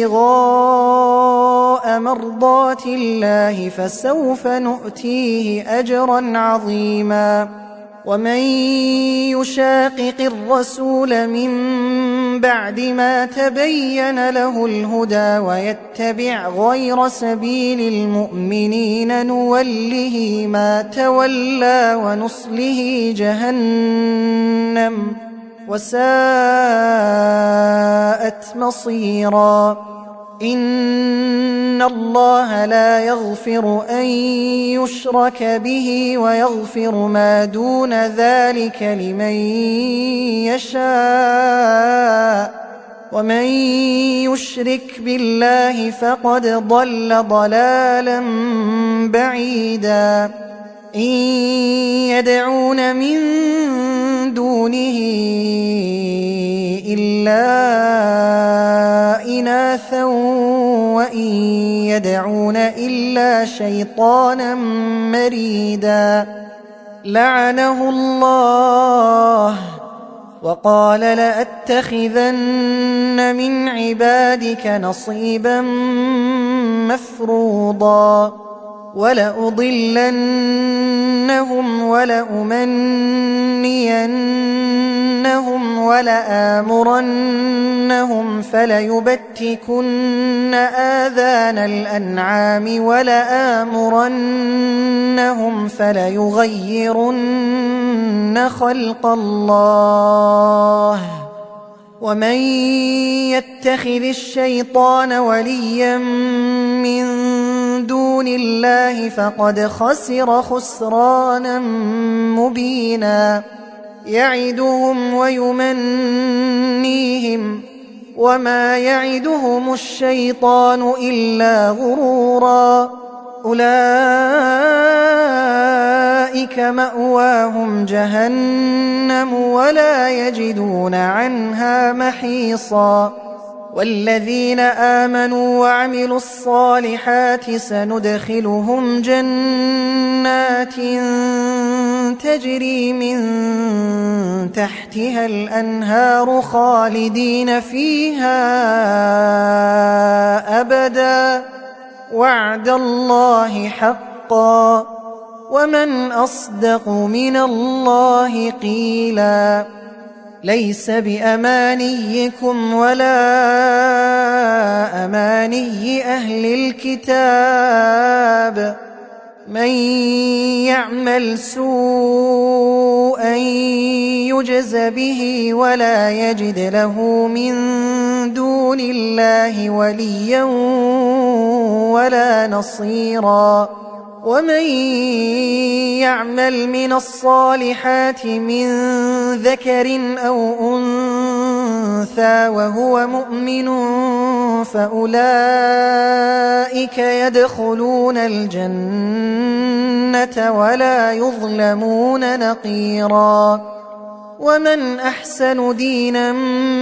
ابتغاء مرضات الله فسوف نؤتيه أجرا عظيما ومن يشاقق الرسول من بعد ما تبين له الهدى ويتبع غير سبيل المؤمنين نوله ما تولى ونصله جهنم وساءت مصيرا إن الله لا يغفر أن يشرك به ويغفر ما دون ذلك لمن يشاء ومن يشرك بالله فقد ضل ضلالا بعيدا إن يدعون من دونه إلا إناثا وإن يدعون إلا شيطانا مريدا لعنه الله وقال لأتخذن من عبادك نصيبا مفروضا ولأضلنهم ولأمنينهم ولآمرنهم فليبتكن آذان الأنعام ولآمرنهم فليغيرن خلق الله ومن يتخذ الشيطان وليا من دون الله فقد خسر خسرانا مبينا يعدهم ويمنيهم وما يعدهم الشيطان إلا غرورا أولئك مأواهم جهنم ولا يجدون عنها محيصا والذين آمنوا وعملوا الصالحات سندخلهم جنات تجري من تحتها الأنهار خالدين فيها أبدا وعد الله حقا ومن أصدق من الله قيلا ليس بأمانيكم ولا أماني أهل الكتاب من يعمل سوءا يجز به ولا يجد له من دون الله وليا ولا نصيرا ومن يعمل من الصالحات من ذكر أو أنثى وهو مؤمن فأولئك يدخلون الجنة ولا يظلمون نقيرا ومن أحسن دينا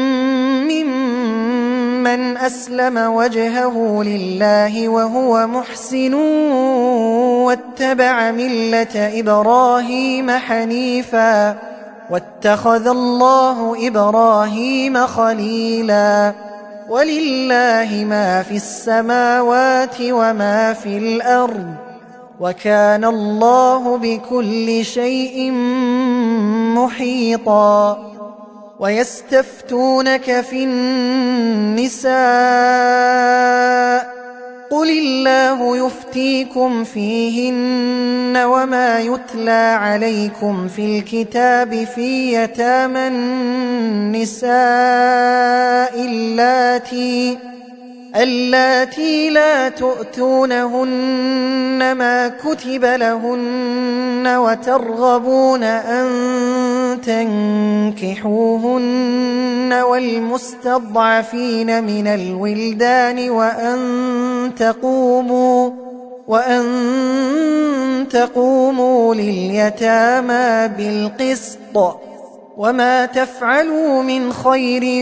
ممن أسلم وجهه لله وهو محسن واتبع ملة إبراهيم حنيفا واتخذ الله إبراهيم خليلا ولله ما في السماوات وما في الأرض وكان الله بكل شيء محيطا ويستفتونك في النساء قل الله يفتيكم فيهن وما يتلى عليكم في الكتاب في يتامى النساء اللاتي لا تؤتونهن ما كتب لهن وترغبون أن تنكحوهن والمستضعفين من الولدان وأن تقوموا لليتامى بالقسط وما تفعلوا من خير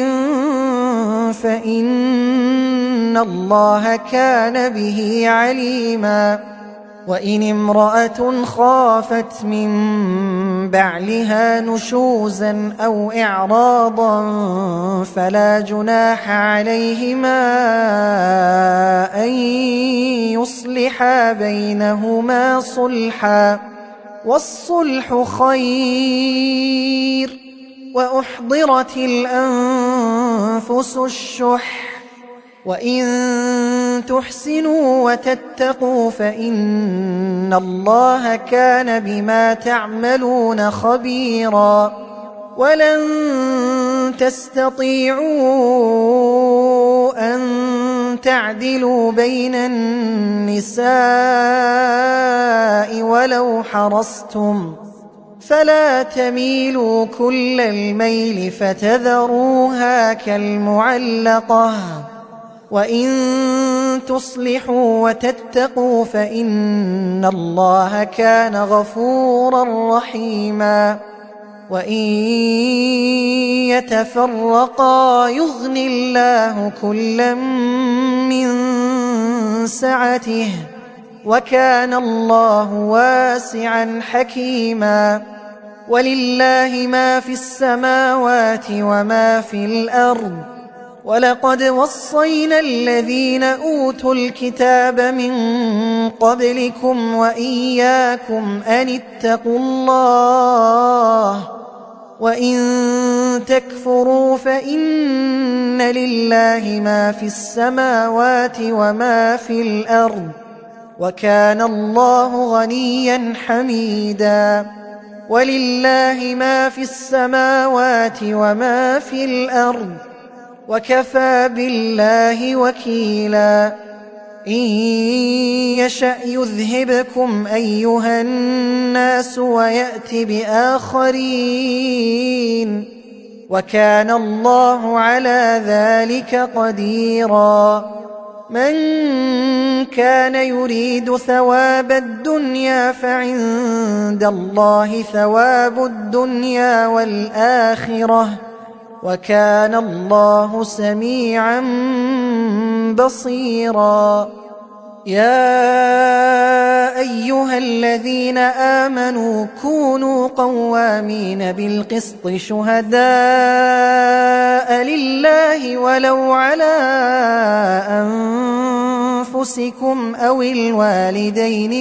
فإن الله كان به عليما وإن امرأة خافت من بعلها نشوزا أو إعراضا فلا جناح عليهما أن يصلحا بينهما صلحا والصلح خير وأحضرت الأنفس الشح وإن تحسنوا وتتقوا فإن الله كان بما تعملون خبيرا ولن تستطيعوا أن تعدلوا بين النساء ولو حرصتم فلا تميلوا كل الميل فتذروها كالمعلقة وإن تصلحوا وتتقوا فإن الله كان غفورا رحيما وإن يتفرقا يغن الله كلا من سعته وكان الله واسعا حكيما ولله ما في السماوات وما في الأرض ولقد وصينا الذين أوتوا الكتاب من قبلكم وإياكم أن اتقوا الله وإن تكفروا فإن لله ما في السماوات وما في الأرض وكان الله غنيا حميدا ولله ما في السماوات وما في الأرض وكفى بالله وكيلا إن يشأ يذهبكم أيها الناس ويأت بآخرين وكان الله على ذلك قديرا من كان يريد ثواب الدنيا فعند الله ثواب الدنيا والآخرة وكان الله سميعا بصيرا يا أيها الذين آمنوا كونوا قوامين بالقسط شهداء لله ولو على أنفسكم أو الوالدين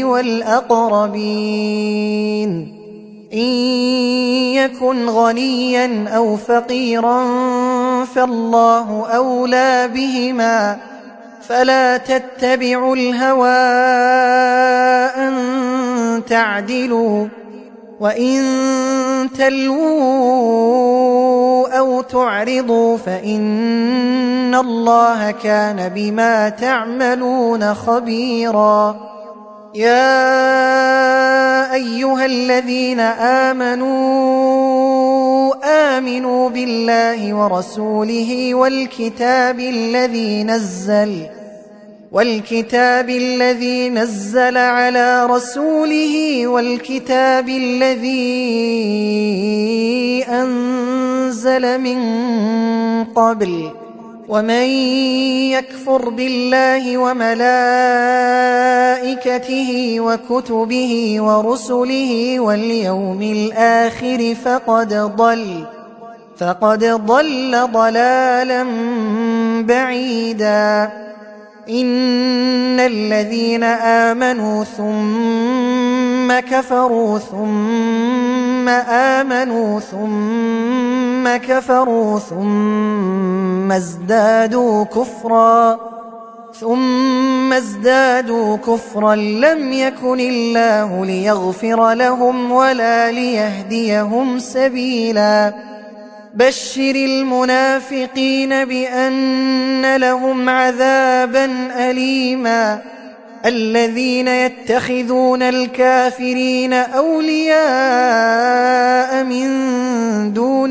والأقربين إن يكن غنيا أو فقيرا فالله أولى بهما فلا تتبعوا الهوى أن تعدلوا وإن تلووا أو تعرضوا فإن الله كان بما تعملون خبيرا يا أيها الذين آمنوا بالله ورسوله والكتاب الذي نزل على رسوله والكتاب الذي أنزل من قبل ومن يكفر بالله وملائكته وكتبه ورسله واليوم الآخر فقد ضل ضلالا بعيدا إن الذين آمنوا ثم كفروا ثم آمنوا ثم كفروا ثم ازدادوا كفرا لم يكن الله ليغفر لهم ولا ليهديهم سبيلا بشر المنافقين بأن لهم عذابا أليما الذين يتخذون الكافرين أولياء من دون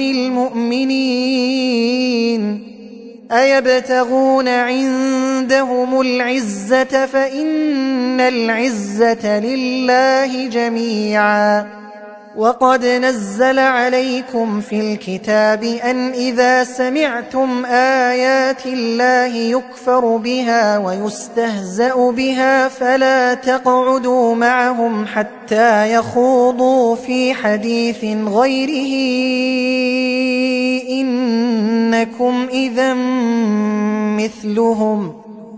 المؤمنين أيبتغون عندهم العزة فإن العزة لله جميعا وقد نزل عليكم في الكتاب أن إذا سمعتم آيات الله يكفر بها ويستهزأ بها فلا تقعدوا معهم حتى يخوضوا في حديث غيره إنكم إذا مثلهم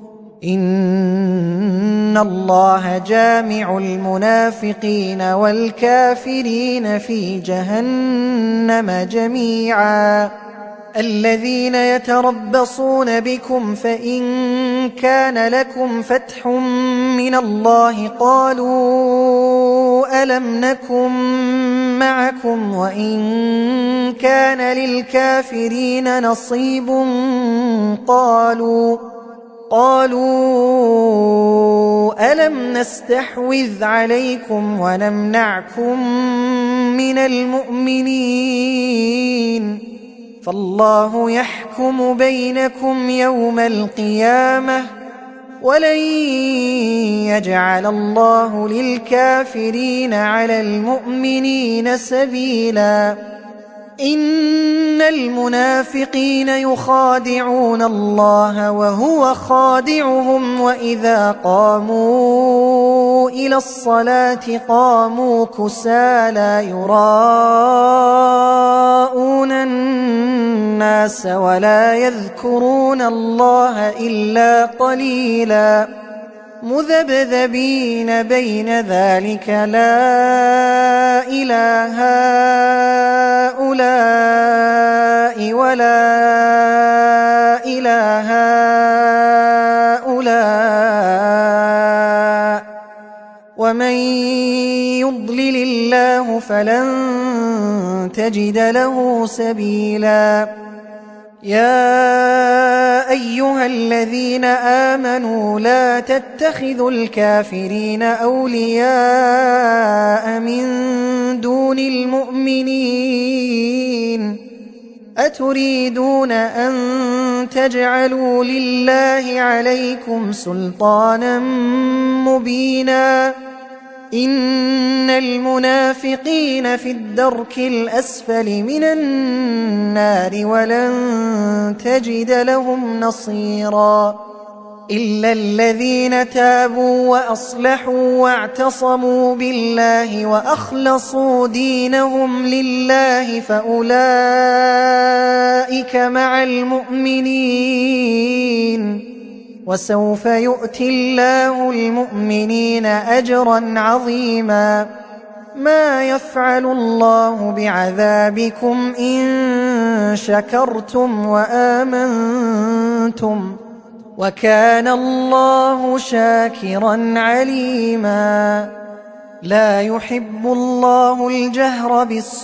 إن الله جامع المنافقين والكافرين في جهنم جميعا الذين يتربصون بكم فإن كان لكم فتح من الله قالوا ألم نكن معكم وإن كان للكافرين نصيب قالوا ألم نستحوذ عليكم ونمنعكم من المؤمنين فالله يحكم بينكم يوم القيامة ولن يجعل الله للكافرين على المؤمنين سبيلا إن المنافقين يخادعون الله وهو خادعهم وإذا قاموا إلى الصلاة قاموا كسالى يراءون الناس ولا يذكرون الله إلا قليلا مذبذبين بين ذلك لا إله هؤلاء ولا إله هؤلاء ومن يضلل الله فلن تجد له سبيلا. يا أيها الذين آمنوا لا تتخذوا الكافرين أولياء من دون المؤمنين أتريدون أن تجعلوا لله عليكم سلطانا مبينا إن المنافقين في الدرك الأسفل من النار ولن تجد لهم نصيرا إلا الذين تابوا وأصلحوا واعتصموا بالله وأخلصوا دينهم لله فأولئك مع المؤمنين وسوف يؤتي الله المؤمنين أجرا عظيما. ما يفعل الله بعذابكم إن شكرتم وآمنتم وكان الله شاكرا عليما. لا يحب الله الجهر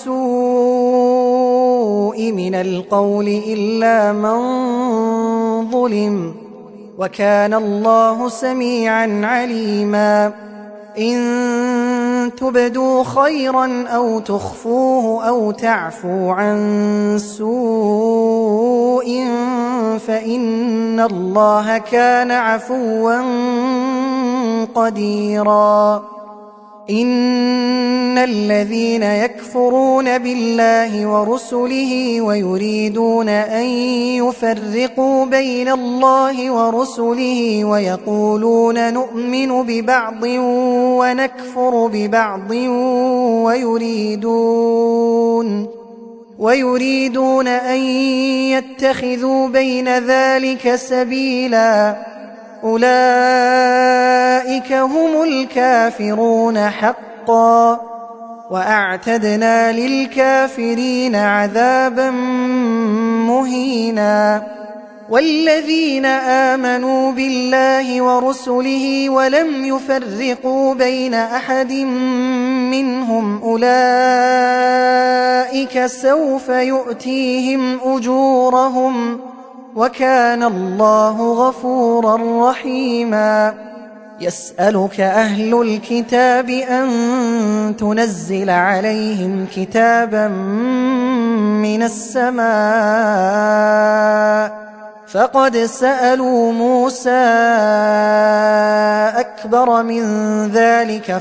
بالسوء من القول إلا من ظلم وكان الله سميعا عليما. إن تبدوا خيرا أو تخفوه أو تعفوا عن سوء فإن الله كان عفوا قديرا. إن الذين يكفرون بالله ورسله ويريدون أن يفرقوا بين الله ورسله ويقولون نؤمن ببعض ونكفر ببعض ويريدون أن يتخذوا بين ذلك سبيلا أولئك هم الكافرون حقا وأعتدنا للكافرين عذابا مهينا. والذين آمنوا بالله ورسله ولم يفرقوا بين أحد منهم أولئك سوف يؤتيهم أجورهم وكان الله غفورا رحيما. يسألك أهل الكتاب أن تنزل عليهم كتابا من السماء فقد سألوا موسى أكبر من ذلك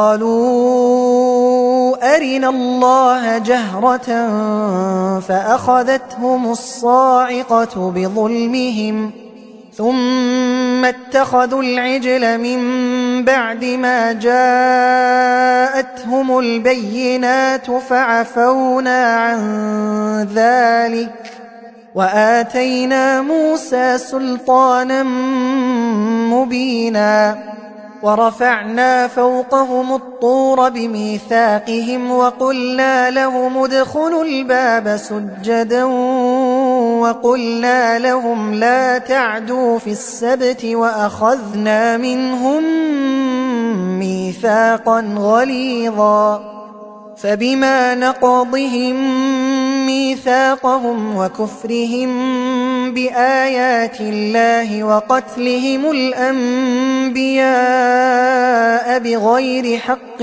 فقالوا أرنا الله جهرة فأخذتهم الصاعقة بظلمهم ثم اتخذوا العجل من بعد ما جاءتهم البينات فعفونا عن ذلك وآتينا موسى سلطانا مبينا. ورفعنا فوقهم الطور بميثاقهم وقلنا لهم ادخلوا الباب سجدا وقلنا لهم لا تعدوا في السبت وأخذنا منهم ميثاقا غليظا. فبما نقضهم ميثاقهم وكفرهم بآيات الله وقتلهم الأنبياء بغير حق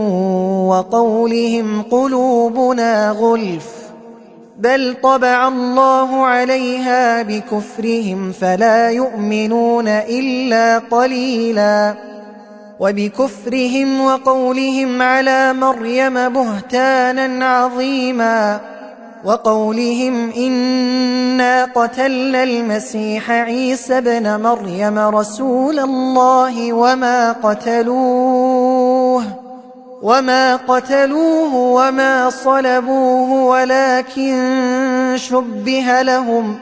وقولهم قلوبنا غلف بل طبع الله عليها بكفرهم فلا يؤمنون إلا قليلا. وبكفرهم وقولهم على مريم بهتانا عظيما وقولهم إنا قتلنا المسيح عيسى ابن مريم رسول الله وما قتلوه وما صلبوه ولكن شبه لهم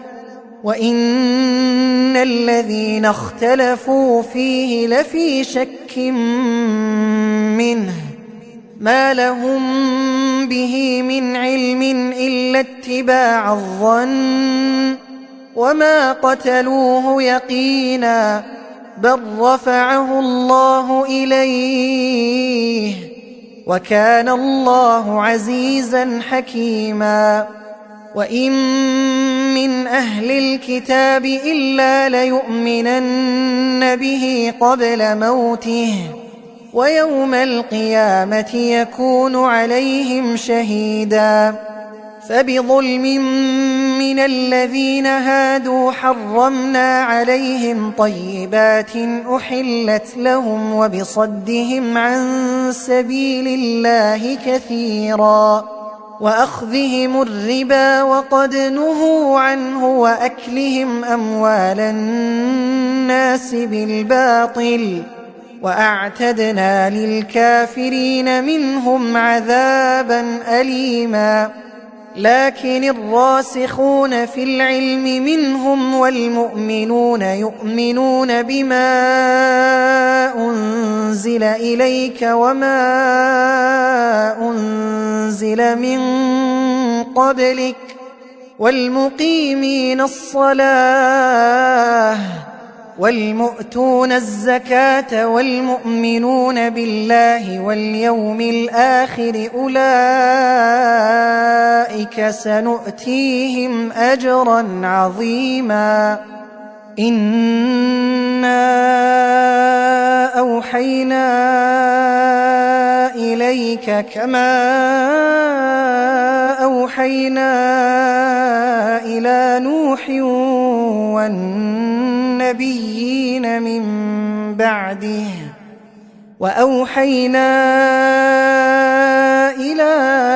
وإن الذين اختلفوا فيه لفي شك منه ما لهم به من علم إلا اتباع الظن وما قتلوه يقينا بل رفعه الله إليه وكان الله عزيزا حكيما. وإن من أهل الكتاب إلا ليؤمنن به قبل موته ويوم القيامة يكون عليهم شهيدا. فبظلم من الذين هادوا حرمنا عليهم طيبات أحلت لهم وبصدهم عن سبيل الله كثيرا وأخذهم الربا وقد نهوا عنه وأكلهم أموال الناس بالباطل وأعتدنا للكافرين منهم عذابا أليما. لكن الراسخون في العلم منهم والمؤمنون يؤمنون بما أنزل إليك وما أنزل من قبلك والمقيمين الصلاة والمؤتون الزكاة والمؤمنون بالله واليوم الآخر أولئك سنؤتيهم أجرا عظيما. إنا أوحينا إليك كما أوحينا إلى نوح والنبيين من بعده وأوحينا إلى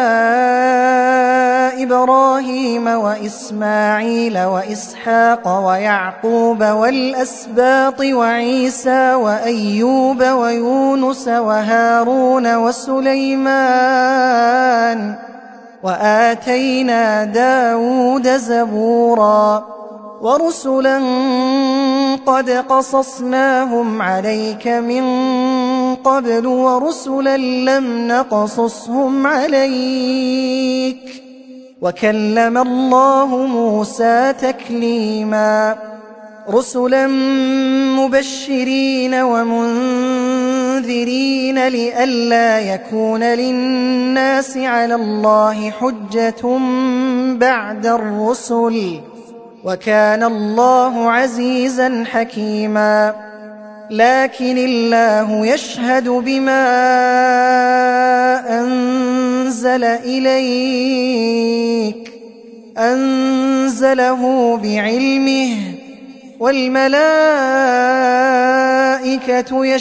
إبراهيم وإسماعيل وإسحاق ويعقوب والأسباط وعيسى وأيوب ويونس وهارون وسليمان وآتينا داود زبورا. ورسلا قد قصصناهم عليك من قبل ورسلا لم نقصصهم عليك وكلم الله موسى تكليما. رسلا مبشرين ومنذرين لئلا يكون للناس على الله حجة بعد الرسل وكان الله عزيزا حكيما. لكن الله يشهد بما أنزل إليك أنزله بعلمه والملائكة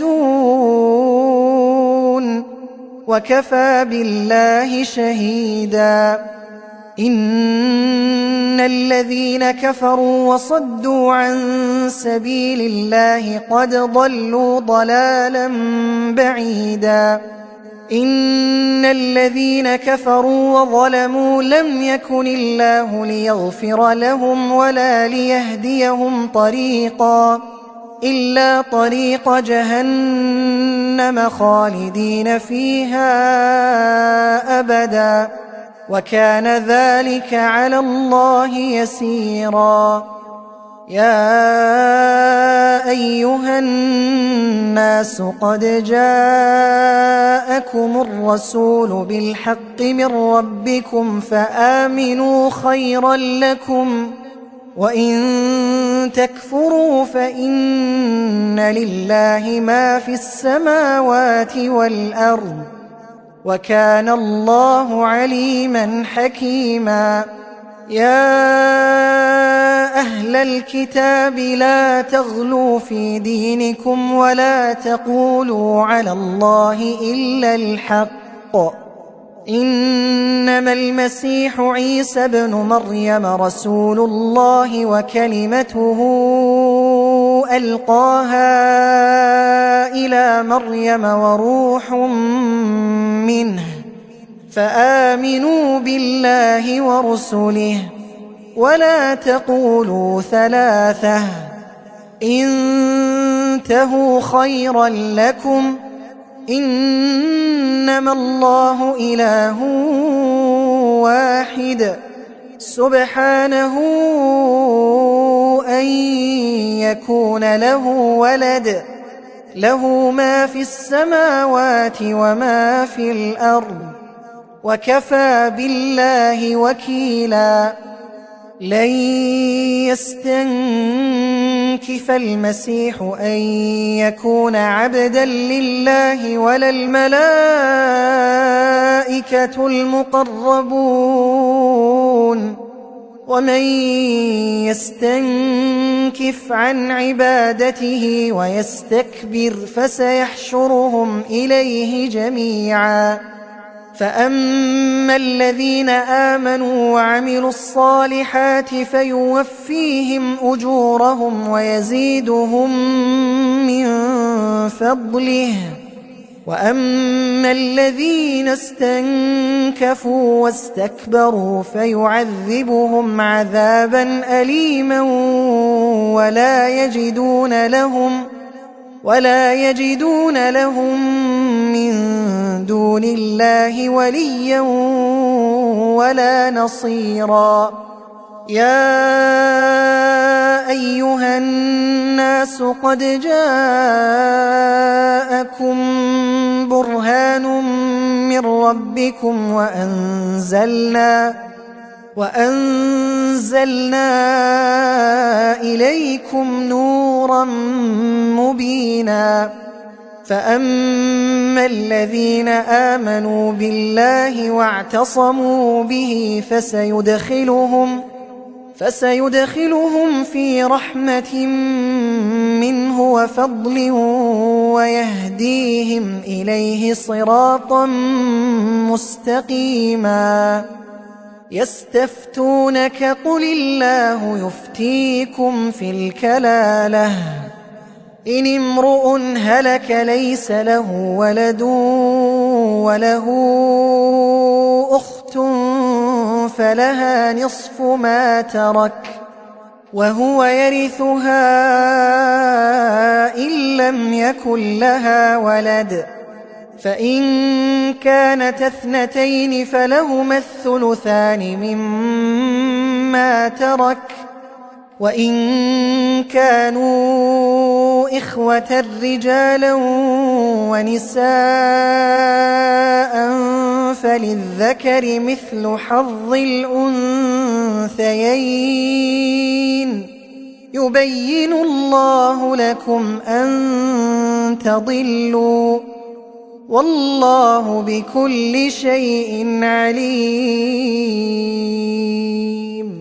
يشهدون وكفى بالله شهيدا. إن الذين كفروا وصدوا عن سبيل الله قد ضلوا ضلالا بعيدا. إن الذين كفروا وظلموا لم يكن الله ليغفر لهم ولا ليهديهم طريقا إلا طريق جهنم خالدين فيها أبدا وكان ذلك على الله يسيرا. يا أيها الناس قد جاءكم الرسول بالحق من ربكم فآمنوا خيرا لكم وإن تكفروا فإن لله ما في السماوات والأرض وكان الله عليما حكيما. يا أهل الكتاب لا تغلوا في دينكم ولا تقولوا على الله إلا الحق. إنما المسيح عيسى ابن مريم رسول الله وكلمته ألقاها إلى مريم وروح منه فآمنوا بالله ورسله ولا تقولوا ثلاثة انتهوا خيرا لكم إنما الله إله واحد سبحانه أن يكون له ولد له ما في السماوات وما في الأرض وكفى بالله وكيلا لن يستنكف المسيح أن يكون عبدا لله ولا الملائكة المقربون ومن يستنكف عن عبادته ويستكبر فسيحشرهم إليه جميعا فأما الذين آمنوا وعملوا الصالحات فيوفيهم أجورهم ويزيدهم من فضله وأما الذين استنكفوا واستكبروا فيعذبهم عذابا أليما ولا يجدون لهم من دون الله وليا ولا نصيرا يا أيها الناس قد جاءكم برهان من ربكم وأنزلنا إليكم نورا مبينا فأما الذين آمنوا بالله واعتصموا به فسيدخلهم في رحمة منه وفضل ويهديهم إليه صراطا مستقيما يستفتونك قل الله يفتيكم في الكلالة إن امرؤ هلك ليس له ولد وله أخت فلها نصف ما ترك وهو يرثها إن لم يكن لها ولد فإن كانت اثنتين فلهما الثلثان مما ترك وإن كانوا إخوة رجالا ونساء فللذكر مثل حظ الأنثيين يبين الله لكم أن تضلوا والله بكل شيء عليم